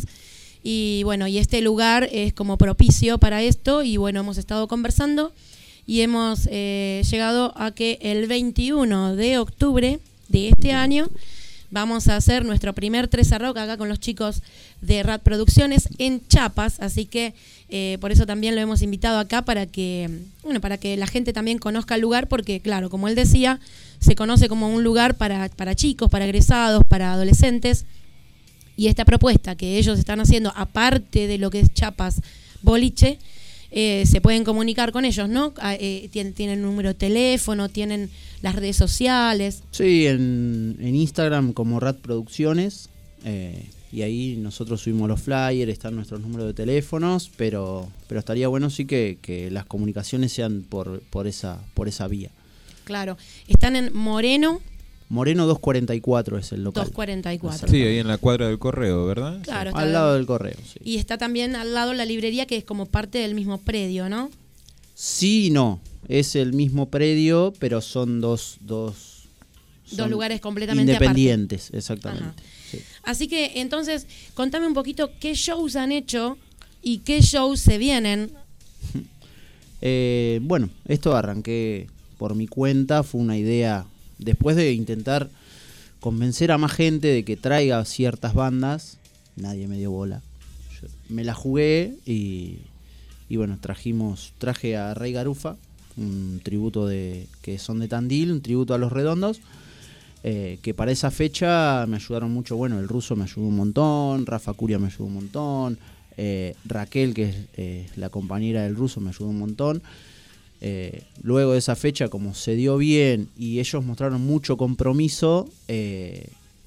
Y bueno, y este lugar es como propicio para esto. Y bueno, hemos estado conversando y hemos eh, llegado a que el veintiuno de octubre de este año vamos a hacer nuestro primer tres A Rock acá con los chicos de R A T Producciones en Chiapas, así que eh, por eso también lo hemos invitado acá para que, bueno, para que la gente también conozca el lugar, porque claro, como él decía, se conoce como un lugar para, para chicos, para egresados, para adolescentes, y esta propuesta que ellos están haciendo, aparte de lo que es Chiapas Boliche, eh, se pueden comunicar con ellos, ¿no? Eh, tienen, tienen número de teléfono, tienen las redes sociales. Sí, en, en Instagram como R A T Producciones, eh, y ahí nosotros subimos los flyers, están nuestros números de teléfonos, pero pero estaría bueno sí que, que las comunicaciones sean por, por esa por esa vía. Claro, están en Moreno. Moreno doscientos cuarenta y cuatro es el local. doscientos cuarenta y cuatro. Sí, ahí en la cuadra del correo, ¿verdad? Claro, sí. Está Al lado del correo, sí. Y está también al lado la librería, que es como parte del mismo predio, ¿no? Sí y no. Es el mismo predio, pero son dos... Dos, dos son lugares completamente independientes, aparte. Exactamente. Sí. Así que, entonces, contame un poquito qué shows han hecho y qué shows se vienen. Eh, bueno, esto arranqué por mi cuenta, fue una idea... Después de intentar convencer a más gente de que traiga ciertas bandas, nadie me dio bola. Yo me la jugué y, y bueno, trajimos, traje a Rey Garufa, un tributo de que son de Tandil, un tributo a Los Redondos, eh, que para esa fecha me ayudaron mucho. Bueno, el Ruso me ayudó un montón, Rafa Curia me ayudó un montón, eh, Raquel, que es eh, la compañera del Ruso, me ayudó un montón. Eh, luego de esa fecha, como se dio bien y ellos mostraron mucho compromiso, eh,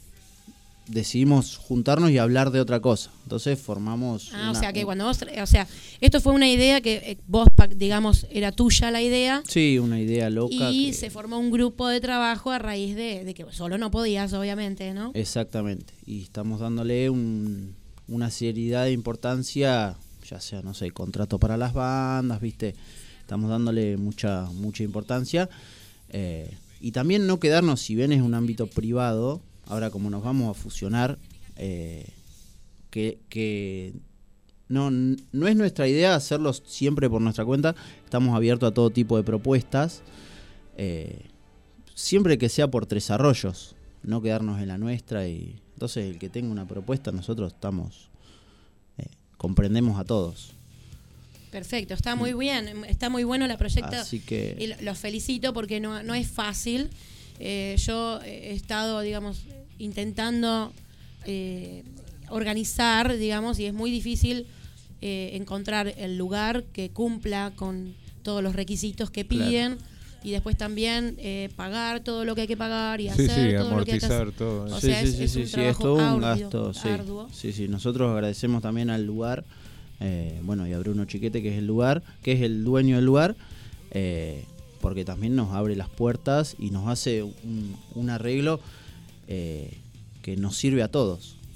decidimos juntarnos y hablar de otra cosa. Entonces formamos... Ah, una, o sea, que un... cuando vos... O sea, esto fue una idea que eh, vos, digamos, era tuya la idea. Sí, una idea loca. Y que... se formó un grupo de trabajo a raíz de, de que solo no podías, obviamente, ¿no? Exactamente. Y estamos dándole un, una seriedad de importancia, ya sea, no sé, contrato para las bandas, ¿viste? Estamos dándole mucha mucha importancia. Eh, y también no quedarnos, si bien es un ámbito privado, ahora como nos vamos a fusionar, eh, que, que no, no es nuestra idea hacerlo siempre por nuestra cuenta. Estamos abiertos a todo tipo de propuestas, eh, siempre que sea por Tres Arroyos, no quedarnos en la nuestra. Y entonces el que tenga una propuesta, nosotros estamos eh, comprendemos a todos. Perfecto, está muy bien, está muy bueno la proyecta. Así que... Y los felicito porque no, no es fácil. Eh, yo he estado, digamos, intentando eh, organizar, digamos, y es muy difícil eh, encontrar el lugar que cumpla con todos los requisitos que piden. Claro. Y después también eh, pagar todo lo que hay que pagar y sí, hacer sí, todo lo que hay que hacer. Todo. O sí, sea, sí, es, sí, es sí, un sí, trabajo es todo un arduo, gasto, sí. arduo. Sí, sí, nosotros agradecemos también al lugar, eh, bueno, y a Bruno Chiquete, que es el lugar, que es el dueño del lugar, eh, porque también nos abre las puertas y nos hace un, un arreglo eh, que nos sirve a todos.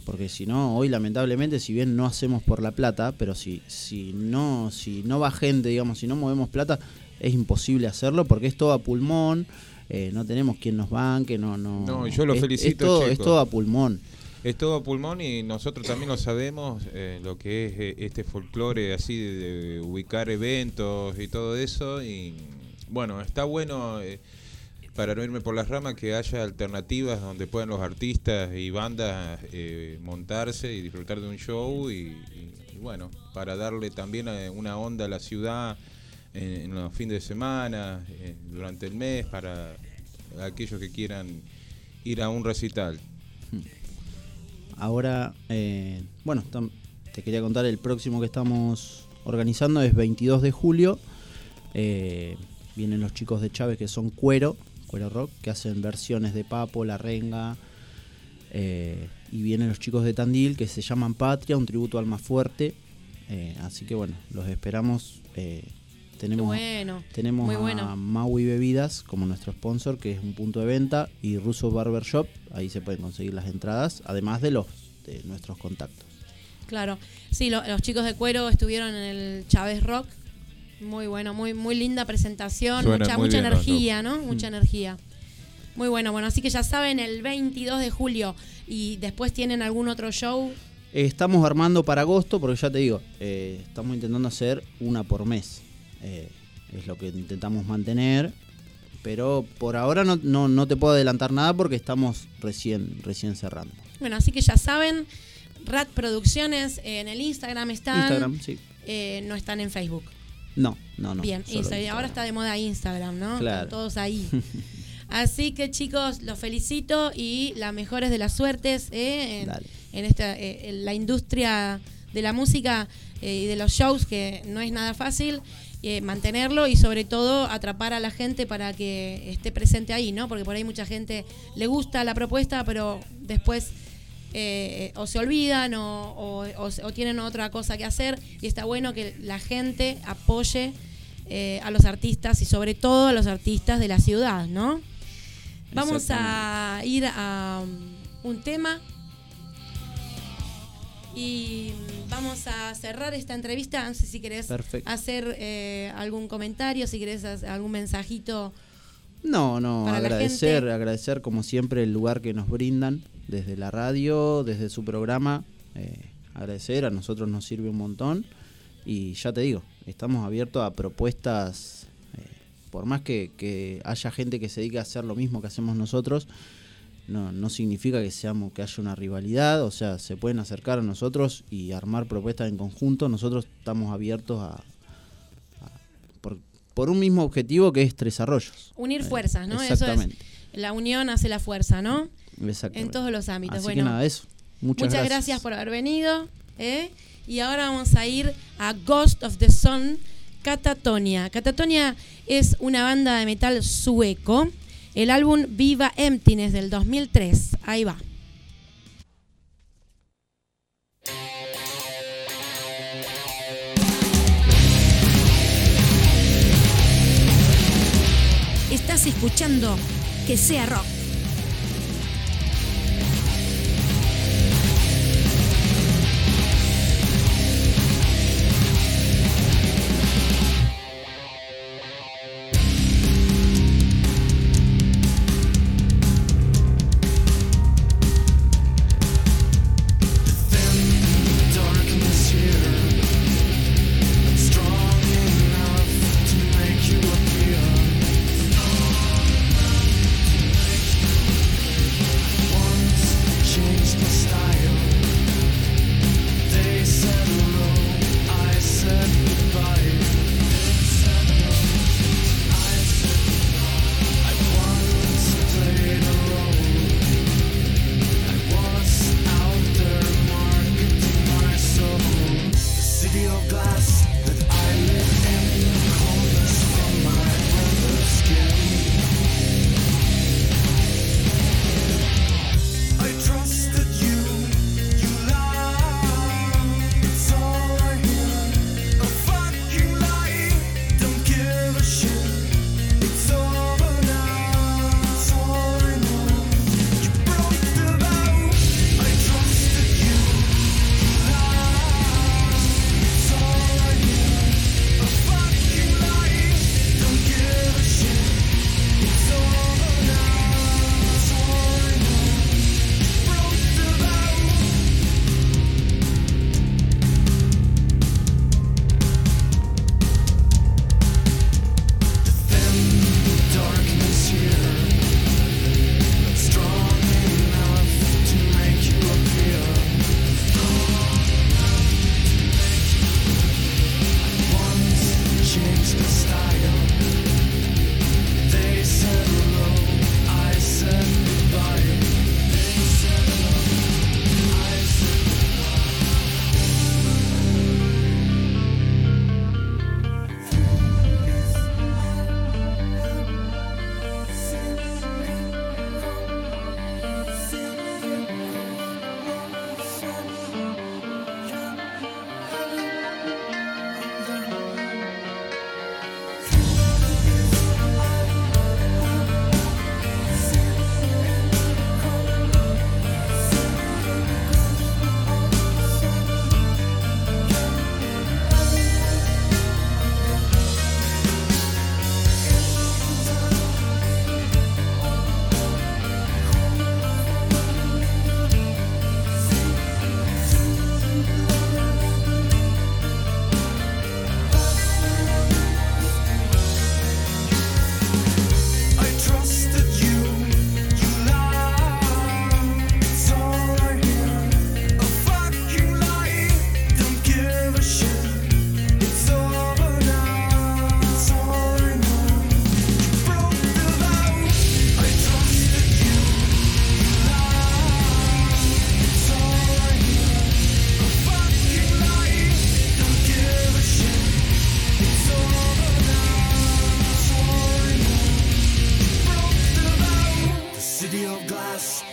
porque si no, hoy lamentablemente, si bien no hacemos por la plata, pero si, si no, si no va gente, digamos, si no movemos plata, es imposible hacerlo porque es todo a pulmón, eh, no tenemos quien nos banque, no, no. No, y yo lo es, felicito, es todo, chicos. es todo a pulmón. Es todo a pulmón y nosotros también lo sabemos, eh, lo que es eh, este folclore así de, de ubicar eventos y todo eso. Y bueno, está bueno, eh, para no irme por las ramas, que haya alternativas donde puedan los artistas y bandas eh, montarse y disfrutar de un show. Y, y, y bueno, para darle también una onda a la ciudad en, en los fines de semana, eh, durante el mes, para aquellos que quieran ir a un recital. Ahora, eh, bueno, tam- te quería contar, el próximo que estamos organizando es veintidós de julio. Eh, vienen los chicos de Chávez, que son Cuero, Cuero Rock, que hacen versiones de Papo, La Renga. Eh, y vienen los chicos de Tandil, que se llaman Patria, un tributo a Almafuerte. Eh, así que bueno, los esperamos. Eh, tenemos bueno, tenemos muy a bueno. Maui Bebidas como nuestro sponsor, que es un punto de venta, y Russo Barber Shop. Ahí se pueden conseguir las entradas, además de los de nuestros contactos. Claro, sí, lo, los chicos de Cuero estuvieron en el Chávez Rock. Muy bueno, muy muy linda presentación, Suena mucha muy mucha bien, energía, ¿no? Mucha Mm. energía. Muy bueno, bueno, así que ya saben, el veintidós de julio. Y después tienen algún otro show. Eh, estamos armando para agosto, porque ya te digo, eh, estamos intentando hacer una por mes. Eh, es lo que intentamos mantener, pero por ahora no, no, no te puedo adelantar nada porque estamos recién, recién cerrando. Bueno, así que ya saben, Rat Producciones en el Instagram están. Instagram, sí. Eh, no están en Facebook. No, no, no. Bien, solo Instagram. Instagram. Ahora está de moda Instagram, ¿no? Claro. Están todos ahí. Así que chicos, los felicito y las mejores de las suertes eh, en, Dale. en esta eh, en la industria de la música eh, y de los shows, que no es nada fácil eh, mantenerlo y sobre todo atrapar a la gente para que esté presente ahí, ¿no? Porque por ahí mucha gente le gusta la propuesta, pero después eh, o se olvidan o, o, o, o tienen otra cosa que hacer, y está bueno que la gente apoye eh, a los artistas y sobre todo a los artistas de la ciudad, ¿no? Vamos a ir a um, un tema y vamos a cerrar esta entrevista. No sé si querés Perfecto. hacer eh, algún comentario, si querés hacer algún mensajito. No, no, para la agradecer, gente. agradecer como siempre el lugar que nos brindan desde la radio, desde su programa. Eh, agradecer, a nosotros nos sirve un montón. Y ya te digo, estamos abiertos a propuestas, eh, por más que, que haya gente que se dedique a hacer lo mismo que hacemos nosotros, no, no significa que seamos que haya una rivalidad. O sea, se pueden acercar a nosotros y armar propuestas en conjunto. Nosotros estamos abiertos a, a por, por un mismo objetivo, que es Tres Arroyos. Unir Eh, fuerzas, ¿no? Exactamente. Eso es, la unión hace la fuerza, ¿no? Exactamente. En todos los ámbitos. Así Bueno, que nada, eso. Muchas, muchas gracias. gracias por haber venido. ¿eh? Y ahora vamos a ir a Ghost of the Sun, Catatonia. Catatonia es una banda de metal sueco. El álbum Viva Emptiness del dos mil tres. Ahí va. Estás escuchando Que Sea Rock. Strong enough to make you appear.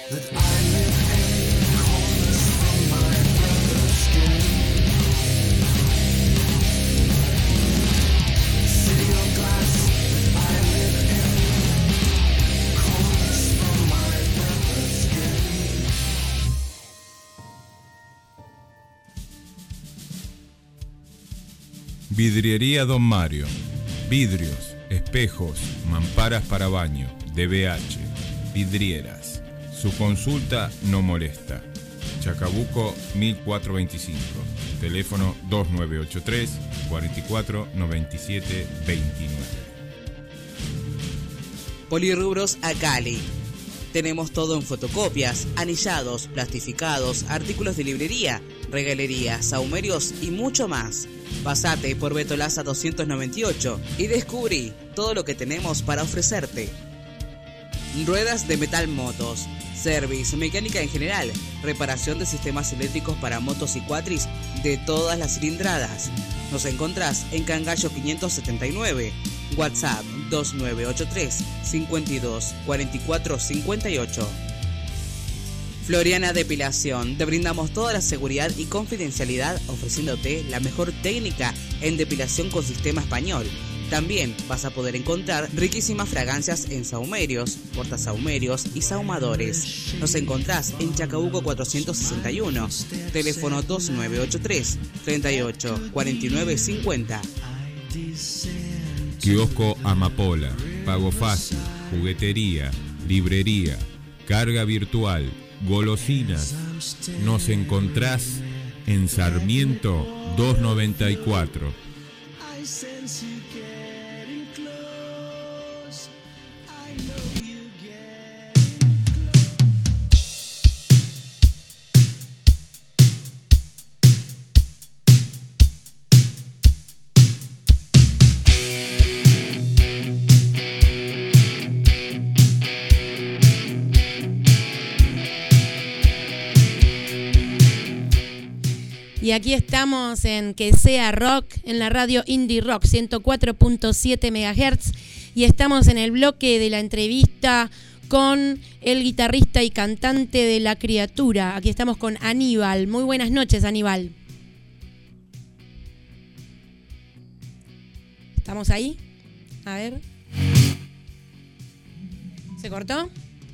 Vidriería Don Mario. Vidrios, espejos, mamparas para baño, D B H, vidrieras. Su consulta no molesta. Chacabuco mil cuatrocientos veinticinco. Teléfono dos nueve ocho tres, cuatro cuatro nueve siete dos nueve. Polirrubros Acali. Tenemos todo en fotocopias, anillados, plastificados, artículos de librería, regalería, sahumerios y mucho más. Pasate por Beto Laza doscientos noventa y ocho y descubrí todo lo que tenemos para ofrecerte. Ruedas de metal motos, service, mecánica en general, reparación de sistemas eléctricos para motos y cuatris de todas las cilindradas. Nos encontrás en Cangallo quinientos setenta y nueve, WhatsApp dos nueve ocho tres, cinco dos, cuatro cuatro cinco ocho. Floriana Depilación, te brindamos toda la seguridad y confidencialidad ofreciéndote la mejor técnica en depilación con sistema español. También vas a poder encontrar riquísimas fragancias en sahumerios, portasahumerios y sahumadores. Nos encontrás en Chacabuco cuatrocientos sesenta y uno, teléfono dos nueve ocho tres, treinta y ocho, cuarenta y nueve cincuenta. Kiosco Amapola, pago fácil, juguetería, librería, carga virtual, golosinas. Nos encontrás en Sarmiento doscientos noventa y cuatro. Y aquí estamos en Que Sea Rock, en la radio Indie Rock ciento cuatro punto siete megahertz, y estamos en el bloque de la entrevista con el guitarrista y cantante de La Criatura. Aquí estamos con Aníbal. Muy buenas noches, Aníbal. ¿Estamos ahí? A ver. ¿Se cortó?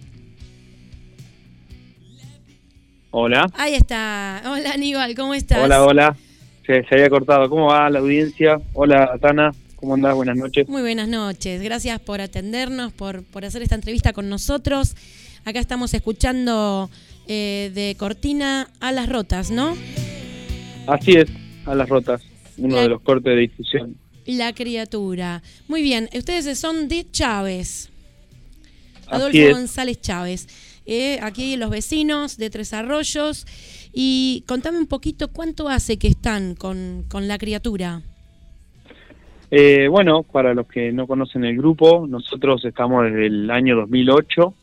Hola. Ahí está. Hola, Aníbal, ¿cómo estás? Hola, hola. Se, se había cortado. ¿Cómo va la audiencia? Hola, Tana. ¿Cómo andás? Buenas noches. Muy buenas noches. Gracias por atendernos, por, por hacer esta entrevista con nosotros. Acá estamos escuchando eh, de cortina A las Rotas, ¿no? Así es, A las Rotas. Uno la, de los cortes de difusión. La Criatura. Muy bien. Ustedes son de Chávez. Así Adolfo es. González Chávez. Eh, aquí los vecinos de Tres Arroyos. Y contame un poquito cuánto hace que están con, con La Criatura. Eh, bueno, para los que no conocen el grupo, nosotros estamos desde el año dos mil ocho,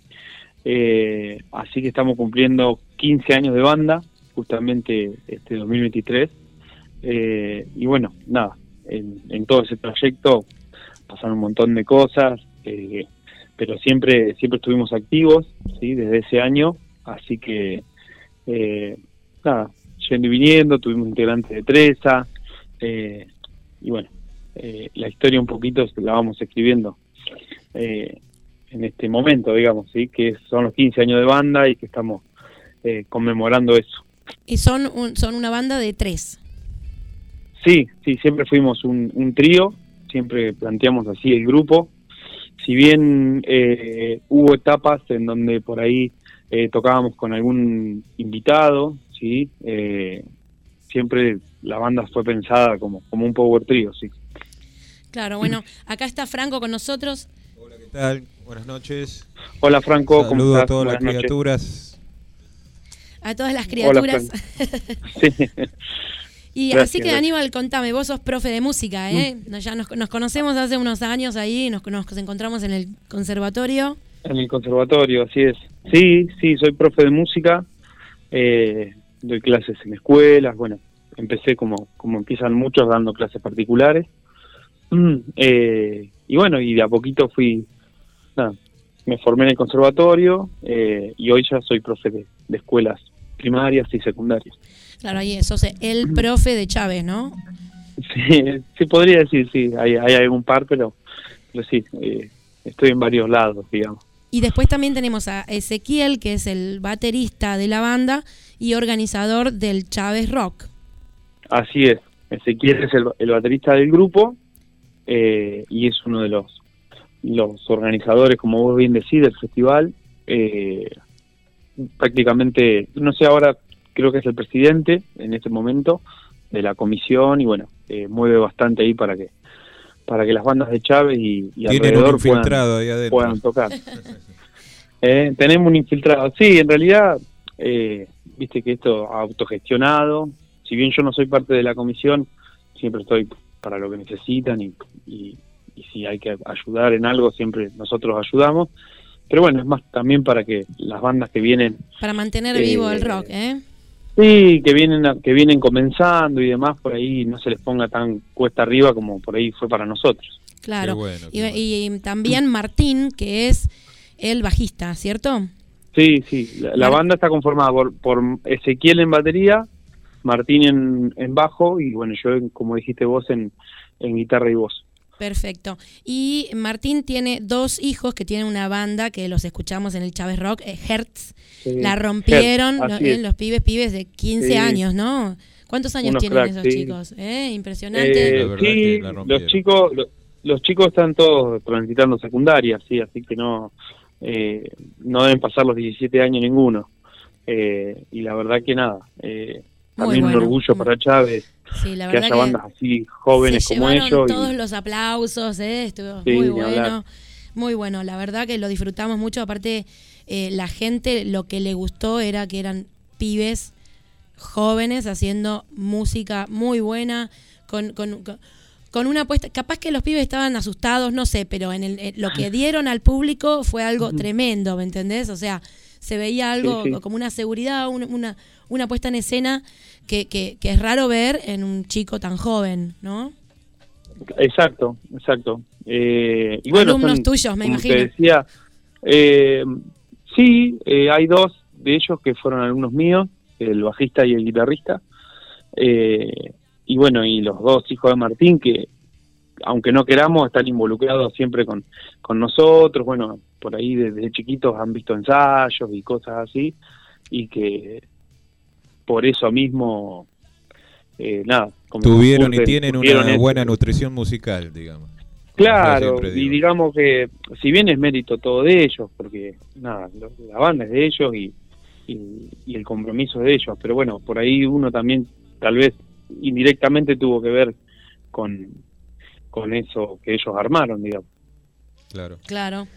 eh, así que estamos cumpliendo quince años de banda, justamente este dos mil veintitrés, eh, y bueno, nada, en, en todo ese trayecto pasaron un montón de cosas, eh, pero siempre siempre estuvimos activos, ¿sí? Desde ese año, así que eh, nada, yendo y viniendo, tuvimos integrantes de Treza, eh, y bueno, eh, la historia un poquito la vamos escribiendo eh, en este momento, digamos, sí, que son los quince años de banda y que estamos eh, conmemorando eso. Y son un, son una banda de tres. Sí, sí, siempre fuimos un, un trío, siempre planteamos así el grupo. Si bien eh, hubo etapas en donde por ahí eh, tocábamos con algún invitado, sí, eh, siempre la banda fue pensada como, como un power trío, sí. Claro, bueno, acá está Franco con nosotros. Hola, ¿qué tal? Buenas noches. Hola, Franco, ¿cómo Saludo estás? a todas las Buenas noches. criaturas. A todas las criaturas. Sí. Y Gracias, así que, gracias. Aníbal, contame, vos sos profe de música, ¿eh? Nos- Ya nos, nos conocemos hace unos años ahí, nos, nos encontramos en el conservatorio. En el conservatorio, así es. Sí, sí, soy profe de música, eh, doy clases en escuelas, bueno, empecé como, como empiezan muchos dando clases particulares. Mm, eh, y bueno, y de a poquito fui nada, me formé en el conservatorio eh, y hoy ya soy profe de, de escuelas primarias y secundarias. Claro, ahí sos el profe de Chávez, ¿no? Sí, sí podría decir, sí, hay, hay algún par, pero, pero sí, eh, estoy en varios lados, digamos. Y después también tenemos a Ezequiel, que es el baterista de la banda y organizador del Chávez Rock. Así es, Ezequiel es el, el baterista del grupo eh, y es uno de los, los organizadores, como vos bien decís, del festival. Eh, prácticamente, no sé, ahora creo que es el presidente en este momento de la comisión y bueno, eh, mueve bastante ahí para que para que las bandas de Chávez y, y alrededor puedan, ahí adentro. puedan tocar. eh, tenemos un infiltrado. Sí, en realidad, eh, viste que esto autogestionado, si bien yo no soy parte de la comisión, siempre estoy para lo que necesitan y, y, y si hay que ayudar en algo, siempre nosotros ayudamos. Pero bueno, es más también para que las bandas que vienen... Para mantener eh, vivo el rock, ¿eh? Sí, que vienen a, que vienen comenzando y demás, por ahí no se les ponga tan cuesta arriba como por ahí fue para nosotros. Claro, qué bueno, qué y, bueno. y también Martín, que es el bajista, ¿cierto? Sí, sí, la, la banda está conformada por, por Ezequiel en batería, Martín en, en bajo y bueno, yo, como dijiste vos, en, en guitarra y voz. Perfecto. Y Martín tiene dos hijos que tienen una banda que los escuchamos en el Chávez Rock, eh, Hertz. Sí, la rompieron Hertz, lo, eh, los pibes, pibes de quince sí. años, ¿no? ¿Cuántos años Unos tienen cracks, esos sí. chicos? ¿Eh? Impresionante. Eh, sí, los chicos, los, los chicos están todos transitando secundaria, sí, así que no, eh, no deben pasar los diecisiete años ninguno. Eh, y la verdad que nada, eh, también bueno. un orgullo para Chávez. Sí, la que haya bandas así jóvenes como ellos. Todos y... los aplausos, ¿eh? Estuvo sí, muy bueno, muy bueno. La verdad que lo disfrutamos mucho. Aparte, eh, la gente lo que le gustó era que eran pibes jóvenes haciendo música muy buena, con, con, con, con una apuesta. Capaz que los pibes estaban asustados, no sé, pero en, el, en lo que dieron al público fue algo tremendo, ¿me entendés? O sea, se veía algo sí, sí. como una seguridad, una, una, una puesta en escena que, que, que es raro ver en un chico tan joven, ¿no? Exacto, exacto. Eh, y bueno, alumnos son, tuyos, me como imagino. Te decía, eh, sí, eh, hay dos de ellos que fueron alumnos míos, el bajista y el guitarrista. Eh, y bueno, y los dos hijos de Martín, que aunque no queramos, están involucrados siempre con, con nosotros. Bueno, por ahí desde chiquitos han visto ensayos y cosas así, y que por eso mismo, eh, nada. Como tuvieron y tienen una esto. buena nutrición musical, digamos. Claro, y digamos que, si bien es mérito todo de ellos, porque nada, la banda es de ellos y, y, y el compromiso es de ellos, pero bueno, por ahí uno también, tal vez indirectamente tuvo que ver con, con eso que ellos armaron, digamos. Claro. Claro.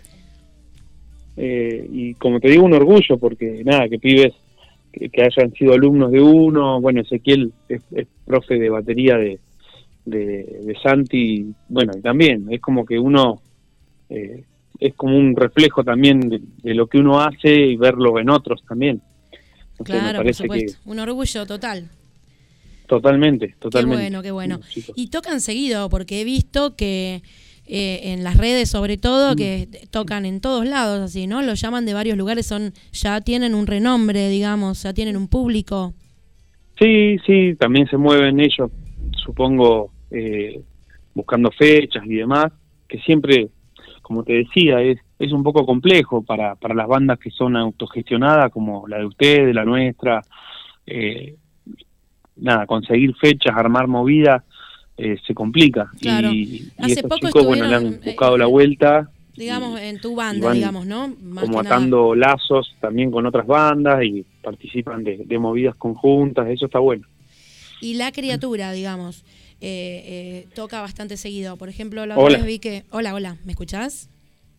Eh, y como te digo, un orgullo, porque nada, que pibes que, que hayan sido alumnos de uno. Bueno, Ezequiel es, es profe de batería de, de, de Santi, bueno, y también es como que uno eh, es como un reflejo también de, de lo que uno hace y verlo en otros también. No claro, sé, me parece por supuesto, que un orgullo total. Totalmente, totalmente. Qué bueno, qué bueno. Y tocan seguido, porque he visto que eh, en las redes sobre todo, que tocan en todos lados, así, ¿no? Los llaman de varios lugares, son ya tienen un renombre, digamos, ya tienen un público. Sí, sí, también se mueven ellos, supongo, eh, buscando fechas y demás, que siempre, como te decía, es es un poco complejo para, para las bandas que son autogestionadas, como la de ustedes, la nuestra, eh, nada, conseguir fechas, armar movidas, eh, se complica. Claro. Y, y Hace estos poco chicos, bueno, le han buscado eh, la vuelta. Digamos, y, en tu banda, digamos, ¿no? Más como atando nada. lazos también con otras bandas y participan de, de movidas conjuntas, eso está bueno. Y La Criatura, digamos, eh, eh, toca bastante seguido. Por ejemplo, la otra vez vi que... Hola, hola, ¿me escuchás?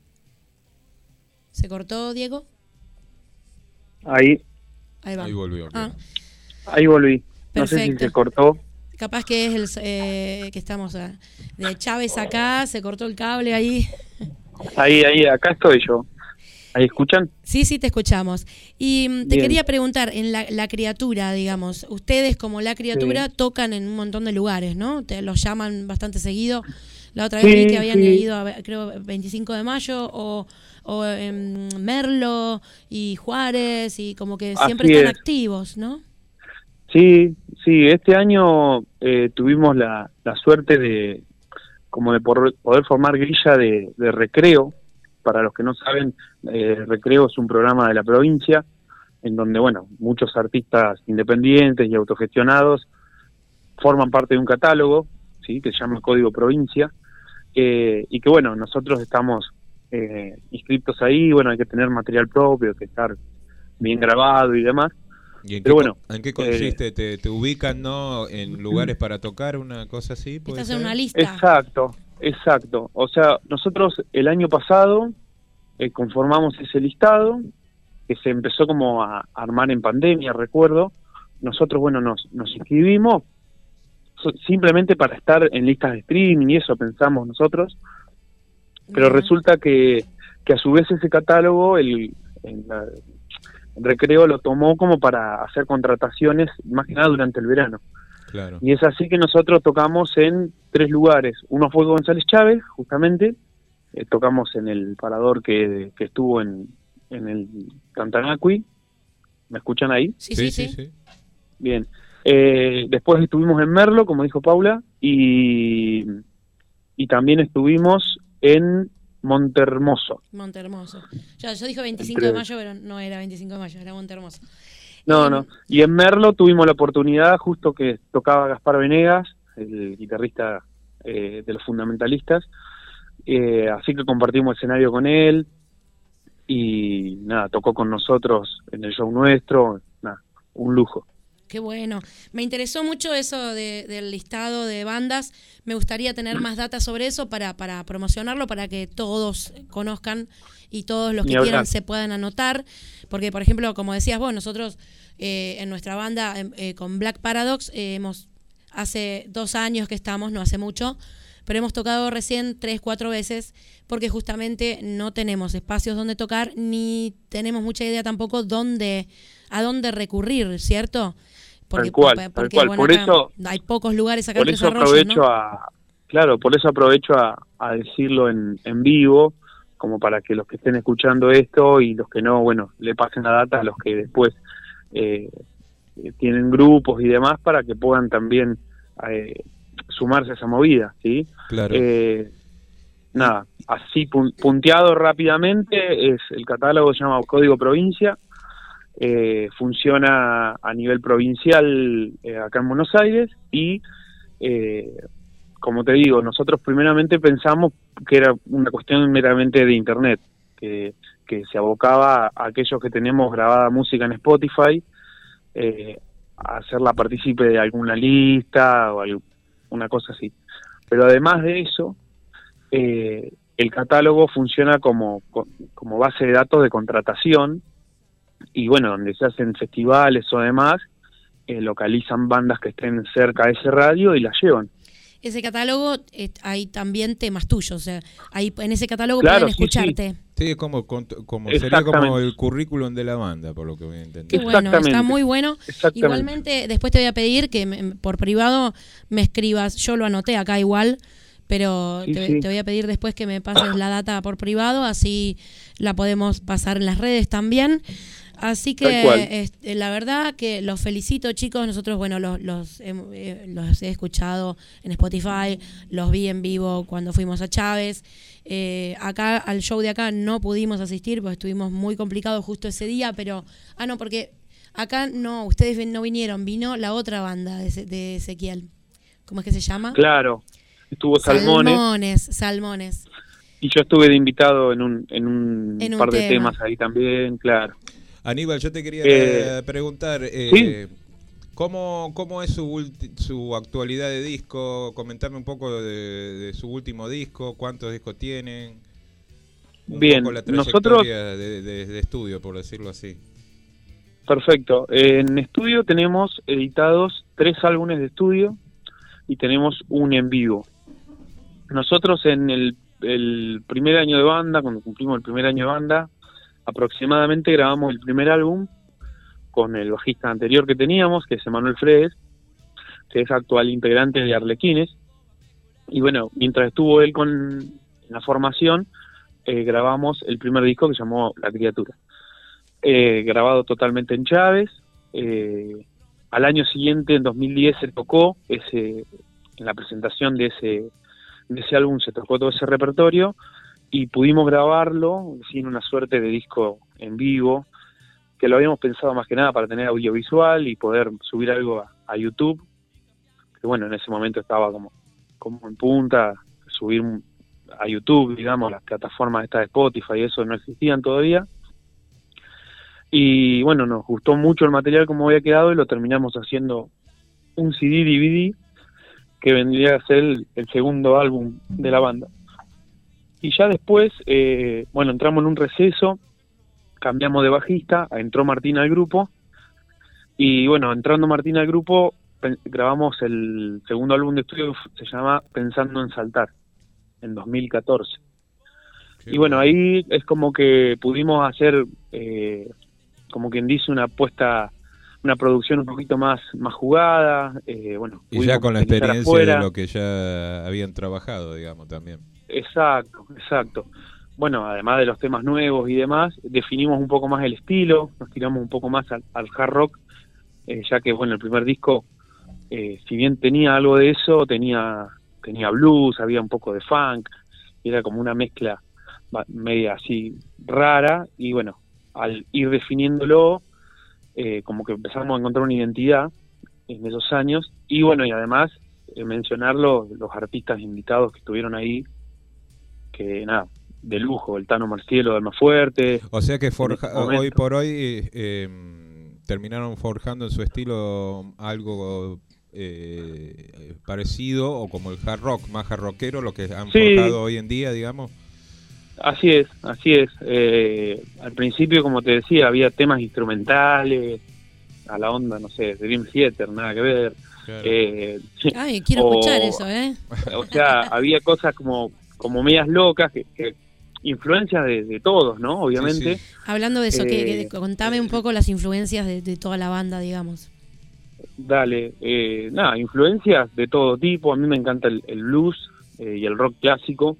¿Se cortó, Diego? Ahí. Ahí va. Ahí volvió. Ah. Ahí volví. Perfecto. No sé si se cortó. Capaz que es el eh, que estamos a, de Chávez acá, se cortó el cable ahí. Ahí, ahí, acá estoy yo. ¿Ahí escuchan? Sí, sí, te escuchamos. Y te Bien. quería preguntar, en la, la Criatura, digamos, ustedes como La Criatura sí. tocan en un montón de lugares, ¿no? Te los llaman bastante seguido. La otra vez sí, vi que habían sí. ido, a, creo, veinticinco de mayo, o o en Merlo y Juárez, y como que Así siempre están es. activos, ¿no? Sí, sí, este año eh, tuvimos la, la suerte de como de por- poder formar grilla de, de recreo. Para los que no saben, eh, Recreo es un programa de la provincia en donde, bueno, muchos artistas independientes y autogestionados forman parte de un catálogo, ¿sí?, que se llama Código Provincia, eh, y que, bueno, nosotros estamos eh, inscritos ahí. Bueno, hay que tener material propio, hay que estar bien grabado y demás. ¿Y en, Pero qué, bueno, co- en qué consiste? ¿Te, te ubican, no, en lugares para tocar, una cosa así? ¿Puede Estás en ser? una lista. Exacto, exacto. O sea, nosotros el año pasado eh, conformamos ese listado que se empezó como a armar en pandemia, recuerdo. Nosotros, bueno, nos, nos inscribimos so- simplemente para estar en listas de streaming y eso pensamos nosotros, pero Bien. resulta que, que a su vez ese catálogo, el, el, la- el Recreo lo tomó como para hacer contrataciones, más que nada durante el verano. Claro. Y es así que nosotros tocamos en tres lugares. Uno fue González Chávez, justamente. Eh, tocamos en el parador que, que estuvo en, en el Tantanacui. ¿Me escuchan ahí? Sí, sí, sí. Bien. Eh, después estuvimos en Merlo, como dijo Paula, y, y también estuvimos en Montehermoso. Montehermoso. Ya, yo dije veinticinco de Entre- mayo, pero no era veinticinco de mayo, era Montehermoso. No, Eh, no. Y en Merlo tuvimos la oportunidad, justo que tocaba Gaspar Venegas, el guitarrista eh, de los Fundamentalistas, eh, así que compartimos escenario con él y nada, tocó con nosotros en el show nuestro, nada, un lujo. Qué bueno. Me interesó mucho eso de- del listado de bandas. Me gustaría tener más data sobre eso para, para promocionarlo, para que todos conozcan y todos los que Ni hablar. quieran se puedan anotar. Porque, por ejemplo, como decías vos, nosotros eh, en nuestra banda em, eh, con Black Paradox eh, hemos hace dos años que estamos, no hace mucho, pero hemos tocado recién tres, cuatro veces porque justamente no tenemos espacios donde tocar ni tenemos mucha idea tampoco dónde, a dónde recurrir, ¿cierto? Tal cual, tal porque, cual. bueno, Por acá eso- hay pocos lugares acá Por en eso Tres Arroyos, aprovecho ¿no? a, claro, por eso aprovecho a, a decirlo en, en vivo, como para que los que estén escuchando esto y los que no, bueno, le pasen la data a los que después eh, eh, tienen grupos y demás, para que puedan también eh, sumarse a esa movida, ¿sí? Claro. Eh, nada, así pun- punteado rápidamente, es el catálogo, se llama Código Provincia. Eh, funciona a nivel provincial eh, acá en Buenos Aires y eh, como te digo, nosotros primeramente pensamos que era una cuestión meramente de internet, que, que se abocaba a aquellos que tenemos grabada música en Spotify, eh, a hacerla partícipe de alguna lista o algo- una cosa así. Pero además de eso, eh, el catálogo funciona como, como base de datos de contratación, y bueno, donde se hacen festivales o demás, eh, localizan bandas que estén cerca de ese radio y las llevan. Ese catálogo, eh, hay también temas tuyos, o sea, ahí en ese catálogo Claro, pueden sí, escucharte. Sí, es como, cont- como sería como Exactamente. el currículum de la banda, por lo que voy a entender. Qué bueno, está Exactamente. muy bueno. Exactamente. Igualmente, después te voy a pedir que me- por privado me escribas, yo lo anoté acá igual, pero Sí, te, sí. te voy a pedir después que me pases la data por privado, así la podemos pasar en las redes también. Así que Tal cual. este, la verdad que los felicito, chicos. Nosotros, bueno, los, los, hem- eh, los he escuchado en Spotify, los vi en vivo cuando fuimos a Chávez. Eh, acá, al show de acá no pudimos asistir porque estuvimos muy complicados justo ese día, pero, ah, no, porque acá no, ustedes ven- no vinieron, vino la otra banda de, Eze- de Ezequiel. ¿Cómo es que se llama? Claro, estuvo Salmones, Salmones, Salmones. y yo estuve de invitado en un, en un En un par de tema. temas ahí también, claro. Aníbal, yo te quería Eh, eh, preguntar, eh, sí. ¿cómo, ¿cómo es su, ulti- su actualidad de disco? Comentame un poco de, de su último disco, cuántos discos tienen, un Bien, poco la nosotros- trayectoria de, de- de estudio, por decirlo así. Perfecto. En estudio tenemos editados tres álbumes de estudio y tenemos un en vivo. Nosotros en el, el primer año de banda, cuando cumplimos el primer año de banda, aproximadamente grabamos el primer álbum con el bajista anterior que teníamos, que es Emanuel Fredes, que es actual integrante de Arlequines. Y bueno, mientras estuvo él con en la formación, eh, grabamos el primer disco que se llamó La Criatura. Eh, grabado totalmente en Chávez. Eh, al año siguiente, en dos mil diez, se tocó ese, en la presentación de ese, de ese álbum se tocó todo ese repertorio y pudimos grabarlo sin una suerte de disco en vivo, que lo habíamos pensado más que nada para tener audiovisual y poder subir algo a, a YouTube, que bueno, en ese momento estaba como, como en punta, subir a YouTube, digamos, las plataformas estas de Spotify y eso no existían todavía. Y bueno, nos gustó mucho el material como había quedado y lo terminamos haciendo un C D D V D que vendría a ser el, el segundo álbum de la banda. Y ya después, eh, bueno, entramos en un receso, cambiamos de bajista, entró Martín al grupo y bueno, entrando Martín al grupo grabamos el segundo álbum de estudio que se llama Pensando en Saltar, en dos mil catorce. Qué y bueno, bueno, ahí es como que pudimos hacer, eh, como quien dice, una puesta, una producción un poquito más, más jugada. Eh, bueno, y ya con la experiencia afuera. de lo que ya habían trabajado, digamos, también. Exacto, exacto. Bueno, además de los temas nuevos y demás, definimos un poco más el estilo, nos tiramos un poco más al, al hard rock, eh, ya que, bueno, el primer disco, eh, si bien tenía algo de eso, tenía tenía blues, había un poco de funk, y era como una mezcla media así rara, y bueno, al ir definiéndolo, eh, como que empezamos a encontrar una identidad en esos años, y bueno, y además eh, mencionar los, los artistas invitados que estuvieron ahí, que nada, de lujo, el Tano Marcielo de Almafuerte. O sea que forja, hoy por hoy eh, terminaron forjando en su estilo algo eh, parecido o como el hard rock, más hard rockero, lo que han sí. forjado hoy en día, digamos. Así es, así es. Eh, al principio, como te decía, había temas instrumentales, a la onda, no sé, de Dream Theater, nada que ver. Claro. Eh, Ay, quiero o, escuchar eso, ¿eh? O sea, había cosas como, como medias locas, que, que influencias de, de todos, ¿no? Obviamente. Sí, sí. Hablando de eso, eh, que, que contame un poco las influencias de, de toda la banda, digamos. Dale, eh, nada, influencias de todo tipo. A mí me encanta el, el blues eh, y el rock clásico.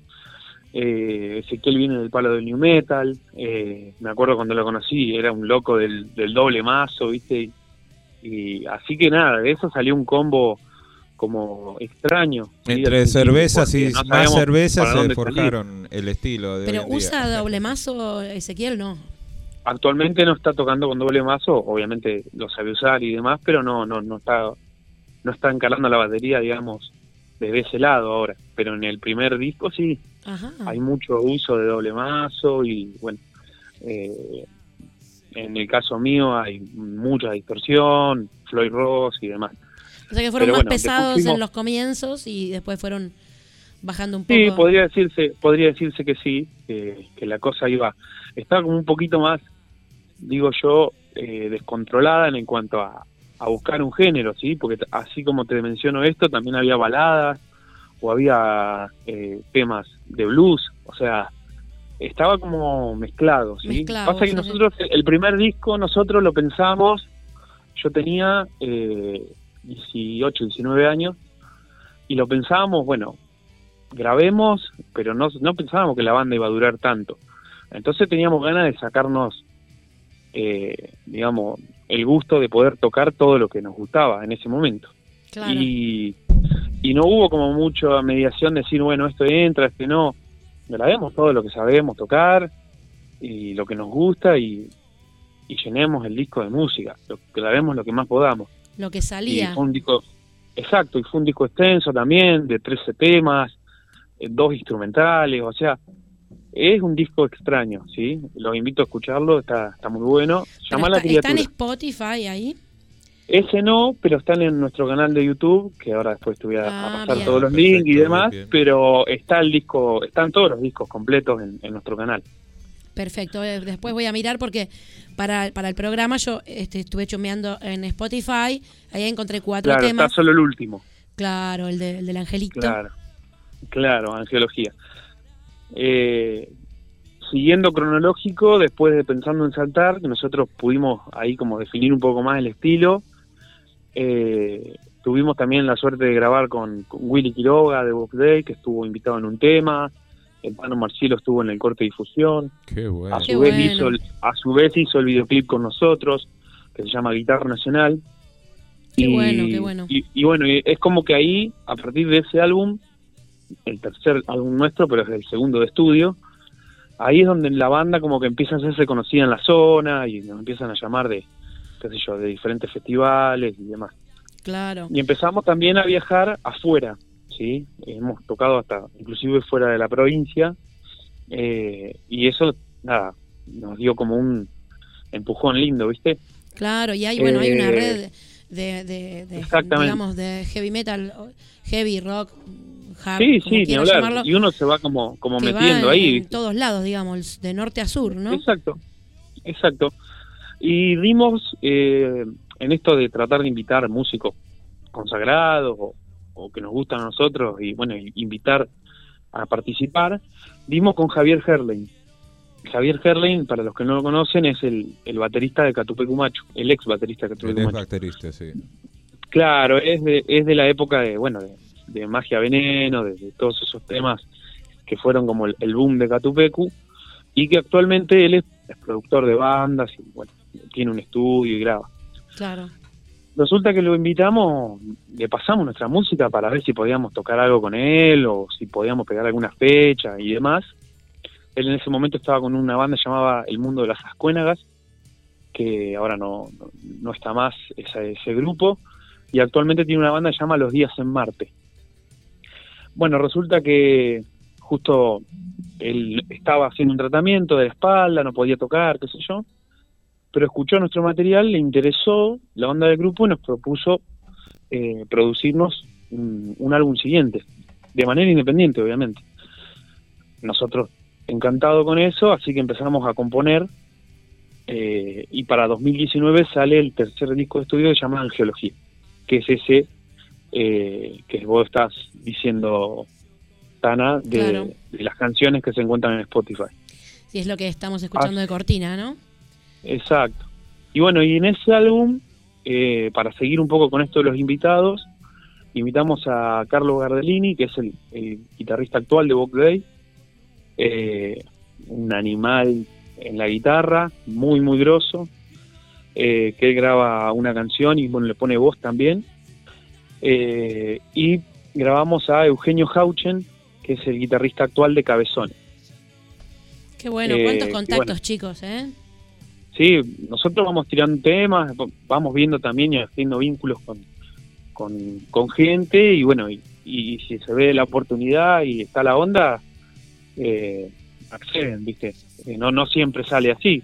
Eh, Ezequiel viene del palo del new metal. Eh, me acuerdo cuando lo conocí, era un loco del, del doble mazo, ¿viste? Y, y así que nada, de eso salió un combo como extraño. Entre ¿sí? cervezas y no más cervezas se forjaron salir. El estilo de Pero hoy en usa día. Doble mazo Ezequiel, ¿no? Actualmente no está tocando con doble mazo, obviamente lo sabe usar y demás, pero no no no está no está encarando la batería, digamos, desde ese lado ahora. Pero en el primer disco sí. Ajá. Hay mucho uso de doble mazo y bueno, eh, en el caso mío hay mucha distorsión, Floyd Ross y demás. O sea que fueron Pero más bueno, pesados fuimos... en los comienzos y después fueron bajando un poco. Sí, podría decirse, podría decirse que sí, que, que la cosa iba, estaba como un poquito más, digo yo, eh, descontrolada en cuanto a, a buscar un género, ¿sí? Porque así como te menciono esto, también había baladas o había eh, temas de blues, o sea, estaba como mezclado, ¿sí? Mezclado, Pasa que sí, nosotros, sí. el primer disco, nosotros lo pensamos, yo tenía eh, dieciocho, diecinueve años, y lo pensábamos, bueno, grabemos, pero no, no pensábamos que la banda iba a durar tanto. Entonces teníamos ganas de sacarnos, eh, digamos, el gusto de poder tocar todo lo que nos gustaba en ese momento. Claro. Y, y no hubo como mucha mediación de decir, bueno, esto entra, este no. Grabemos todo lo que sabemos tocar y lo que nos gusta y, y llenemos el disco de música. Lo, grabemos lo que más podamos. Lo que salía. Y fue un disco, exacto, y fue un disco extenso también, de trece temas, dos instrumentales, o sea, es un disco extraño, ¿sí? Los invito a escucharlo, está está muy bueno. Llama está, La Criatura. ¿Está en Spotify ahí? Ese no, pero están en nuestro canal de YouTube, que ahora después te voy a, ah, a pasar bien. todos los Perfecto, links y demás, bien. Pero está el disco, están todos los discos completos en, en nuestro canal. Perfecto, después voy a mirar porque para, para el programa yo este, estuve chumeando en Spotify, ahí encontré cuatro Claro, temas. está solo el último. Claro, el, de, el del angelito. Claro, claro, angiología. Eh, siguiendo cronológico, después de Pensando en Saltar, que nosotros pudimos ahí como definir un poco más el estilo, eh, tuvimos también la suerte de grabar con, con Willy Quiroga de Bob Day, que estuvo invitado en un tema, el Tano Marcielo estuvo en el corte de difusión. Qué bueno. A su Qué vez bueno. hizo el, a su vez hizo el videoclip con nosotros, que se llama Guitarra Nacional. Qué bueno, qué bueno. Y, y bueno, y es como que ahí, a partir de ese álbum, el tercer álbum nuestro, pero es el segundo de estudio, ahí es donde la banda como que empieza a hacerse conocida en la zona y nos empiezan a llamar de, qué sé yo, de diferentes festivales y demás. Claro. Y empezamos también a viajar afuera, ¿sí? Hemos tocado hasta, inclusive fuera de la provincia, eh, y eso, nada, nos dio como un empujón lindo, ¿viste? Claro, y hay, bueno, hay una Eh, red de, de, de exactamente. digamos, de heavy metal, heavy rock, hard, Sí, como sí, ni quieran hablar. llamarlo, Y uno se va como, como que va metiendo en, ahí, en ¿viste? todos lados, digamos, de norte a sur, ¿no? Exacto, exacto. Y dimos eh, en esto de tratar de invitar músicos consagrados o, o que nos gustan a nosotros y bueno, y invitar a participar, dimos con Javier Herlein. Javier Herlein, para los que no lo conocen, es el, el baterista de Catupecu Macho, el ex baterista de El Catupecu ex Macho. baterista, sí. Claro, es de, es de la época de, bueno, de, de Magia Veneno, de, de todos esos temas que fueron como el, el boom de Catupecu, y que actualmente él es, es productor de bandas y bueno, tiene un estudio y graba. Claro. Resulta que lo invitamos, le pasamos nuestra música para ver si podíamos tocar algo con él o si podíamos pegar alguna fecha y demás. Él en ese momento estaba con una banda llamada El Mundo de las Ascuénagas, que ahora no, no, no está más ese, ese grupo, y actualmente tiene una banda que se llama Los Días en Marte. Bueno, resulta que justo él estaba haciendo un tratamiento de la espalda, no podía tocar, qué sé yo, pero escuchó nuestro material, le interesó la onda del grupo y nos propuso eh, producirnos un, un álbum siguiente, de manera independiente, obviamente. Nosotros encantados con eso, así que empezamos a componer, eh, y para dos mil diecinueve sale el tercer disco de estudio que se llama Angiología, que es ese eh, que vos estás diciendo, Tana, de, Claro. de las canciones que se encuentran en Spotify. Sí, es lo que estamos escuchando Ah. de cortina, ¿no? Exacto. Y bueno, y en ese álbum, eh, para seguir un poco con esto de los invitados, invitamos a Carlos Gardellini, que es el, el guitarrista actual de Vogue Day, eh, un animal en la guitarra, muy, muy grosso, eh, que él graba una canción y bueno, le pone voz también. Eh, y grabamos a Eugenio Hauchen, que es el guitarrista actual de Cabezones. Qué bueno, Eh, cuántos y contactos, bueno. chicos, ¿eh? Sí, nosotros vamos tirando temas, vamos viendo también y haciendo vínculos con, con, con gente y bueno, y, y si se ve la oportunidad y está la onda, eh, acceden, ¿viste? Eh, no, no siempre sale así.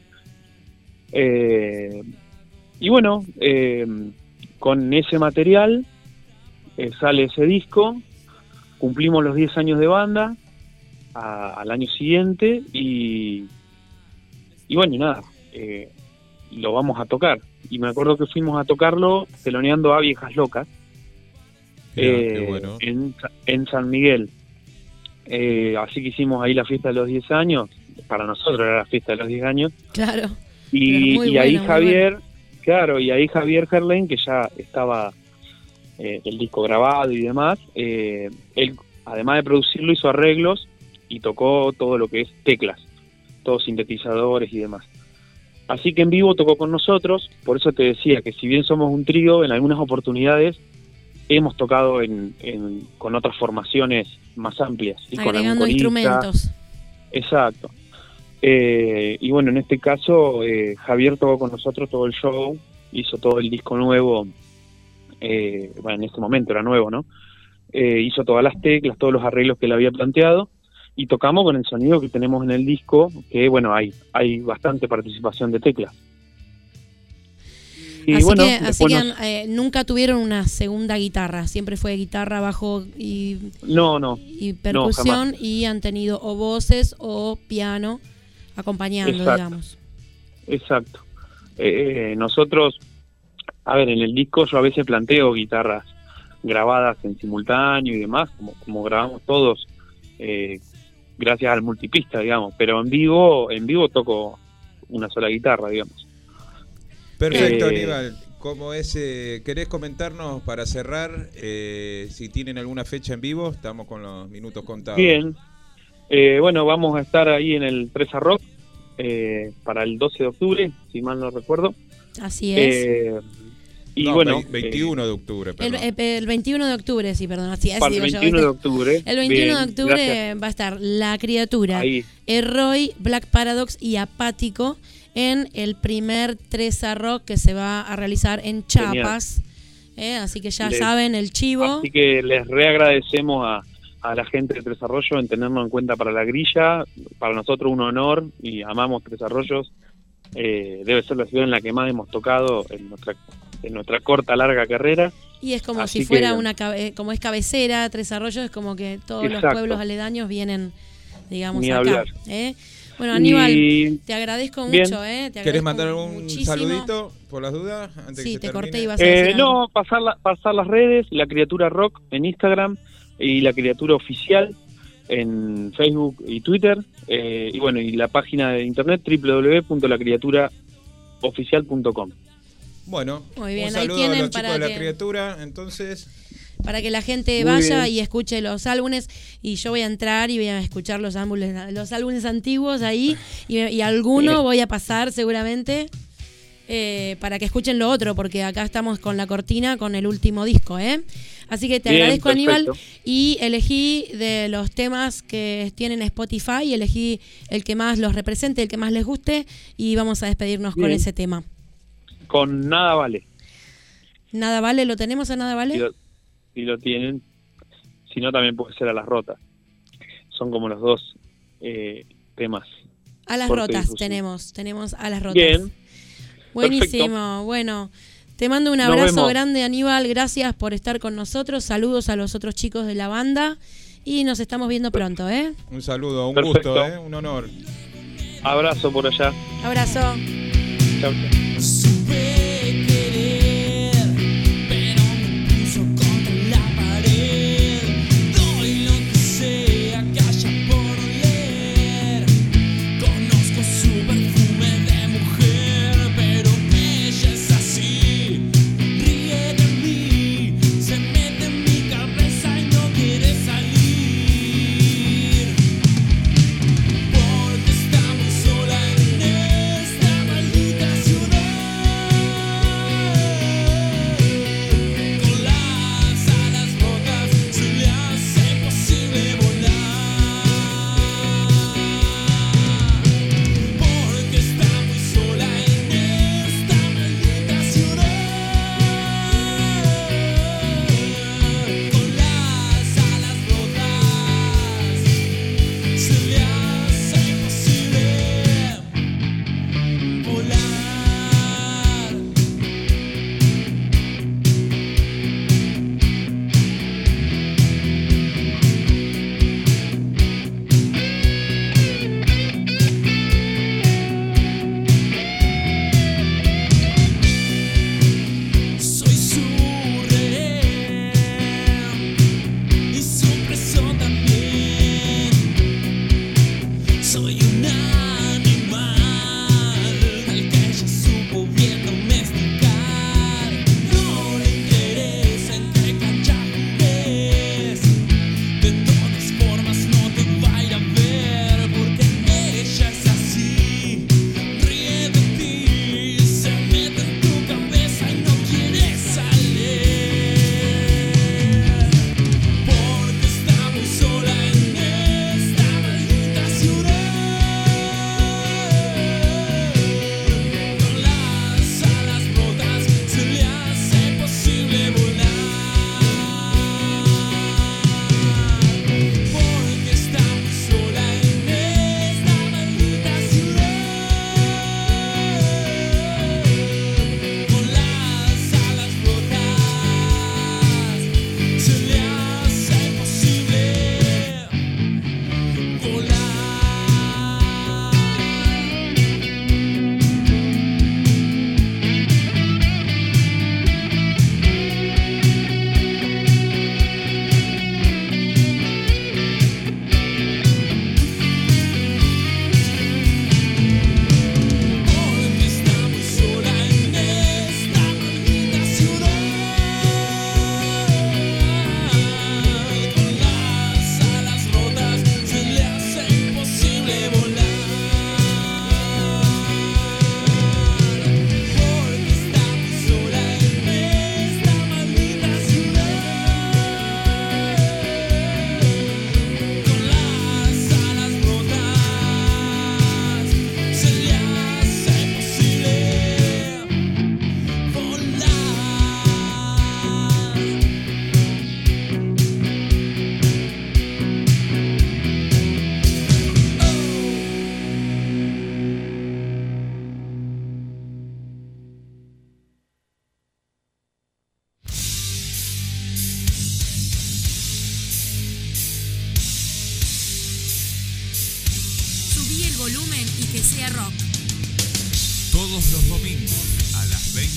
Eh, y bueno, eh, con ese material eh, sale ese disco, cumplimos los diez años de banda a- al año siguiente y, y bueno, y nada. Eh, lo vamos a tocar. Y me acuerdo que fuimos a tocarlo teloneando a Viejas Locas, Mirá, eh, qué bueno. en, en San Miguel. Eh, así que hicimos ahí la fiesta de los diez años. Para nosotros era la fiesta de los diez años. Claro. Y, Pero muy y ahí bueno, muy Javier, claro, y ahí Javier Herlein, que ya estaba eh, el disco grabado y demás, eh, él, además de producirlo, hizo arreglos y tocó todo lo que es teclas, todos sintetizadores y demás. Así que en vivo tocó con nosotros, por eso te decía que si bien somos un trío, en algunas oportunidades hemos tocado en, en- con otras formaciones más amplias. ¿sí? Con algún Agregando corista. instrumentos. Exacto. Eh, y bueno, en este caso, eh, Javier tocó con nosotros todo el show, hizo todo el disco nuevo, eh, bueno, en ese momento era nuevo, ¿no? Eh, hizo todas las teclas, todos los arreglos que él había planteado, y tocamos con el sonido que tenemos en el disco, que bueno, hay, hay bastante participación de teclas. Y así bueno, que, así después que nos- eh, nunca tuvieron una segunda guitarra, siempre fue guitarra, bajo y, no, no, y percusión, jamás. y han tenido o voces o piano acompañando, Exacto. digamos. Exacto. Eh, eh, nosotros, a ver, en el disco yo a veces planteo guitarras grabadas en simultáneo y demás, como, como grabamos todos, eh, gracias al multipista, digamos, pero en vivo, en vivo toco una sola guitarra, digamos. Perfecto, Eh, Aníbal. ¿Cómo es? Eh, ¿Querés comentarnos para cerrar eh, si tienen alguna fecha en vivo? Estamos con los minutos contados. Bien. Eh, bueno, vamos a estar ahí en el Treza Rock eh, para el doce de octubre, si mal no recuerdo. Así es. Eh, y no, bueno, veintiuno de octubre, el, perdón. el, el veintiuno de octubre, sí, perdón. Así es, para digo el yo, veintiuno de ¿viste? octubre. El veintiuno Bien, de octubre gracias. va a estar La Criatura, Ahí. Erroy, Black Paradox y Apático en el primer Treza Rock que se va a realizar en Chiapas. Eh, así que ya Les- saben, el chivo. Así que les reagradecemos a, a la gente de Tres Arroyos en tenernos en cuenta para la grilla. Para nosotros un honor y amamos Tres Arroyos. Eh, debe ser la ciudad en la que más hemos tocado en nuestra en nuestra corta, larga carrera. Y es como Así si fuera que- una cabe- como es cabecera, Tres Arroyos, es como que todos los Exacto. pueblos aledaños vienen, digamos, Ni acá. hablar. ¿eh? Bueno, Aníbal, Y- te agradezco Bien. mucho, ¿eh? Te ¿Querés agradezco mandar algún muchísimo. saludito por las dudas? Antes Sí, que se te corté termine? y vas a decir Eh, algo. no, pasar, la- pasar las redes, La Criatura Rock en Instagram y La Criatura Oficial en Facebook y Twitter. Eh, y bueno, y la página de internet doble u doble u doble u punto la criatura oficial punto com. Bueno, Muy bien, un ahí saludo a tienen los chicos para de La que- Criatura, entonces... Para que la gente Muy vaya bien. y escuche los álbumes, y yo voy a entrar y voy a escuchar los álbumes, los álbumes antiguos ahí, y, y alguno voy a pasar seguramente eh, para que escuchen lo otro, porque acá estamos con la cortina con el último disco, ¿eh? Así que te Bien, agradezco, Aníbal, perfecto. y elegí de los temas que tienen Spotify, elegí el que más los represente, el que más les guste, y vamos a despedirnos con Bien. ese tema. Con Nada Vale. Nada vale, ¿lo tenemos a Nada Si vale? lo, si lo tienen. Si no, también puede ser A las Rotas. Son como los dos eh, temas. A las Fuerte rotas difusión. tenemos, tenemos a las rotas. Bien. Buenísimo, Perfecto. bueno. Te mando un Nos abrazo vemos. grande, Aníbal. Gracias por estar con nosotros. Saludos a los otros chicos de la banda. Y nos estamos viendo pronto, ¿eh? Un saludo, un Perfecto. gusto, ¿eh? Un honor. Abrazo por allá. Abrazo. Chau, chau. Supe querer, pero me puso contra la pared. Doy lo que sea que haya por oler. Conozco su perfume de mujer, pero ella es así. Ríe de mí, se mete en mi cabeza y no quiere salir. Porque está muy sola en esta maldita ciudad.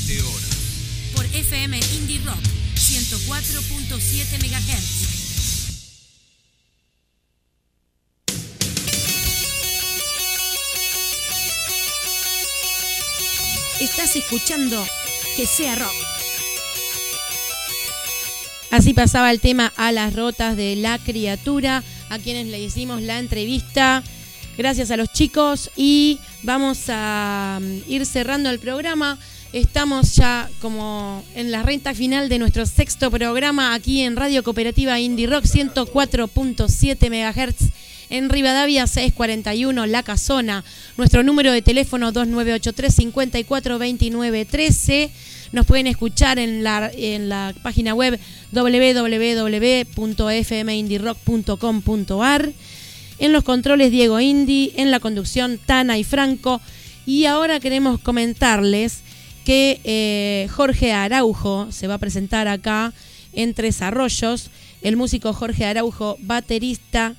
veinte horas. Por F M Indie Rock ciento cuatro punto siete megahertz. Estás escuchando Que Sea Rock. Así pasaba el tema A las Rotas de La Criatura, a quienes le hicimos la entrevista. Gracias a los chicos y vamos a ir cerrando el programa. Estamos ya como en la recta final de nuestro sexto programa aquí en Radio Cooperativa Indie Rock ciento cuatro punto siete megahertz. En Rivadavia seiscientos cuarenta y uno, La Casona. Nuestro número de teléfono dos nueve ocho tres, cinco cuatro dos nueve uno tres. Nos pueden escuchar en la, en la página web doble u doble u doble u punto f m indie rock punto com punto a r. En los controles Diego Indy, en la conducción Tana y Franco. Y ahora queremos comentarles que eh, Jorge Araujo se va a presentar acá en Tres Arroyos. El músico Jorge Araujo, baterista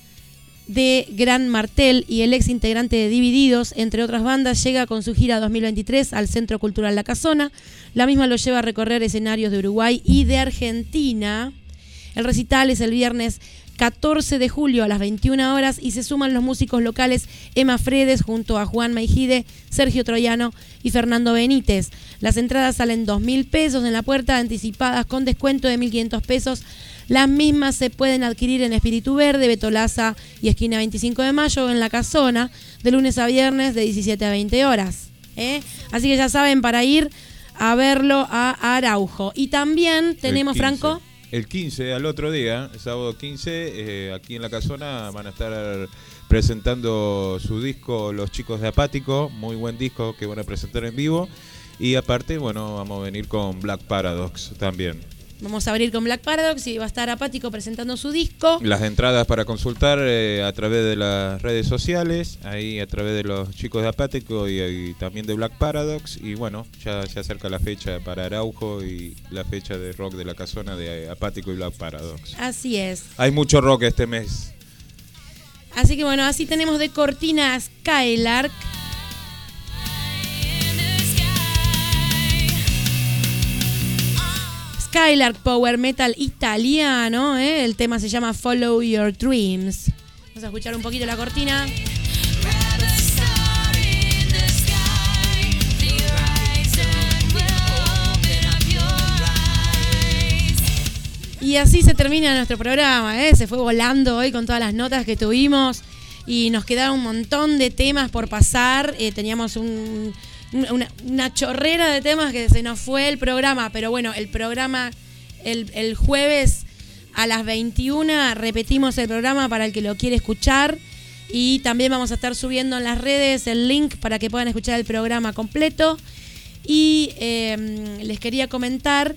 de Gran Martel y el ex integrante de Divididos, entre otras bandas, llega con su gira dos mil veintitrés al Centro Cultural La Casona. La misma lo lleva a recorrer escenarios de Uruguay y de Argentina. El recital es el viernes catorce de julio a las veintiuna horas y se suman los músicos locales Emma Fredes junto a Juan Meijide, Sergio Troyano y Fernando Benítez. Las entradas salen dos mil pesos en la puerta, anticipadas con descuento de mil quinientos pesos. Las mismas se pueden adquirir en Espíritu Verde, Betolaza y esquina veinticinco de mayo en La Casona, de lunes a viernes de diecisiete a veinte horas. ¿eh? Así que ya saben, para ir a verlo a Araujo. Y también tenemos, Franco... El quince, al otro día, el sábado quince, eh, aquí en La Casona van a estar presentando su disco Los Chicos de Apático, muy buen disco que van a presentar en vivo. Y aparte, bueno, vamos a venir con Black Paradox también. Vamos a abrir con Black Paradox y va a estar Apático presentando su disco. Las entradas para consultar eh, a través de las redes sociales, ahí a través de Los Chicos de Apático y, y también de Black Paradox. Y bueno, ya se acerca la fecha para Araujo y la fecha de rock de La Casona de Apático y Black Paradox. Así es. Hay mucho rock este mes. Así que bueno, así tenemos de cortina Skylark. Skylark Power Metal italiano, ¿eh? El tema se llama Follow Your Dreams. Vamos a escuchar un poquito la cortina. Y así se termina nuestro programa, ¿eh? Se fue volando hoy con todas las notas que tuvimos y nos quedaron un montón de temas por pasar. Eh, teníamos un... Una, una chorrera de temas que se nos fue el programa, pero bueno, el programa el, el jueves a las veintiuna repetimos el programa para el que lo quiere escuchar y también vamos a estar subiendo en las redes el link para que puedan escuchar el programa completo. Y eh, les quería comentar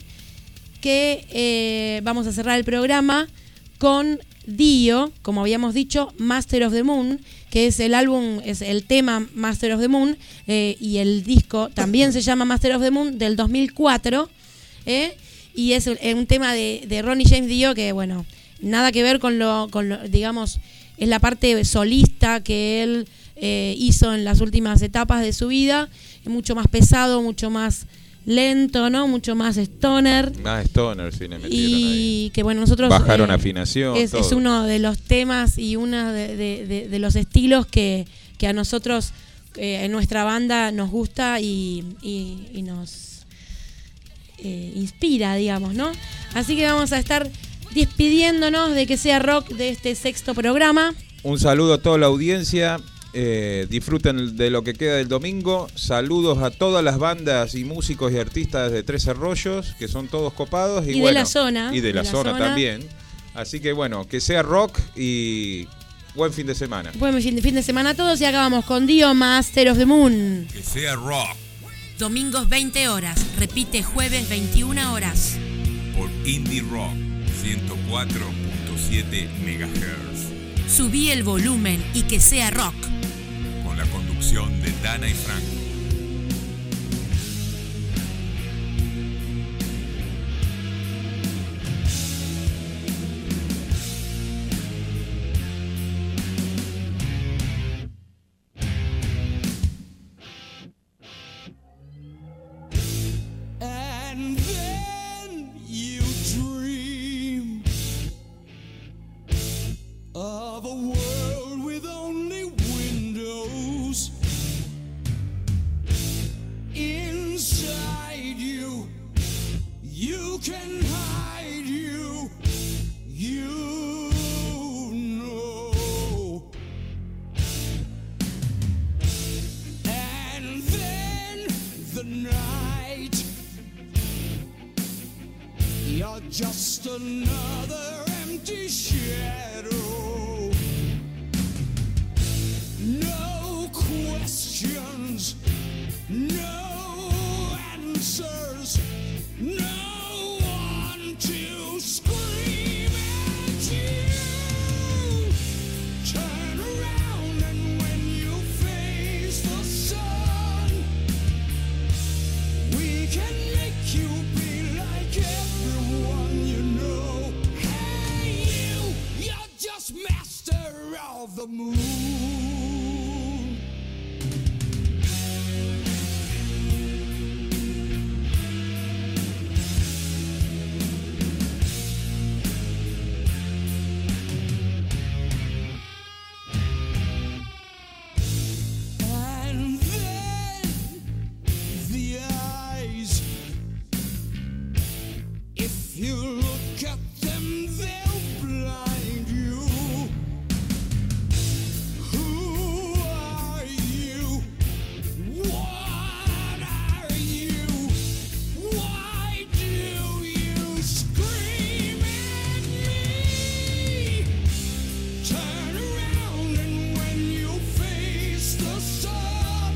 que eh, vamos a cerrar el programa con Dio, como habíamos dicho, Master of the Moon, que es el álbum, es el tema Master of the Moon, eh, y el disco también se llama Master of the Moon, del dos mil cuatro, eh, y es un, un tema de, de Ronnie James Dio que, bueno, nada que ver con lo, con lo digamos, es la parte solista que él eh, hizo en las últimas etapas de su vida, mucho más pesado, mucho más lento, ¿no? Mucho más stoner. Más stoner, sí, le metieron y ahí. Que bueno, nosotros... Bajaron eh, afinación, es, todo. es uno de los temas y uno de, de, de, de los estilos que, que a nosotros eh, en nuestra banda nos gusta y, y, y nos eh, inspira, digamos, ¿no? Así que vamos a estar despidiéndonos de Que Sea Rock de este sexto programa. Un saludo a toda la audiencia. Eh, disfruten de lo que queda del domingo. Saludos a todas las bandas y músicos y artistas de Tres Arroyos, que son todos copados. Y, y bueno, de la zona. Y de, de la, la zona, zona también. Así que bueno, que sea rock y buen fin de semana. Buen fin de, fin de semana a todos y acabamos con Dio, Master of the Moon. Que sea rock. Domingos veinte horas. Repite jueves veintiuna horas. Por Indie Rock ciento cuatro punto siete megahertz. Subí el volumen y que sea rock. Con la conducción de Dana y Franco. can hide you, you know. And then the night, you're just another empty shadow. No questions, no answers, no one to scream at you. Turn around and when you face the sun, we can make you be like everyone you know. Hey you, you're just master of the moon. And then the eyes, if you look at them, they'll blind you. Who are you? What are you? Why do you scream at me? Turn around and when you face the sun,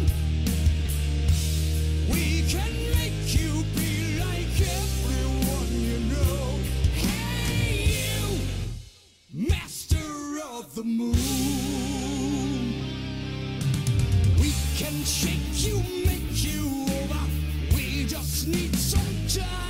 we can make you be like everyone you know. Hey you, master of the moon. We can shake you, make you over. We just need some time.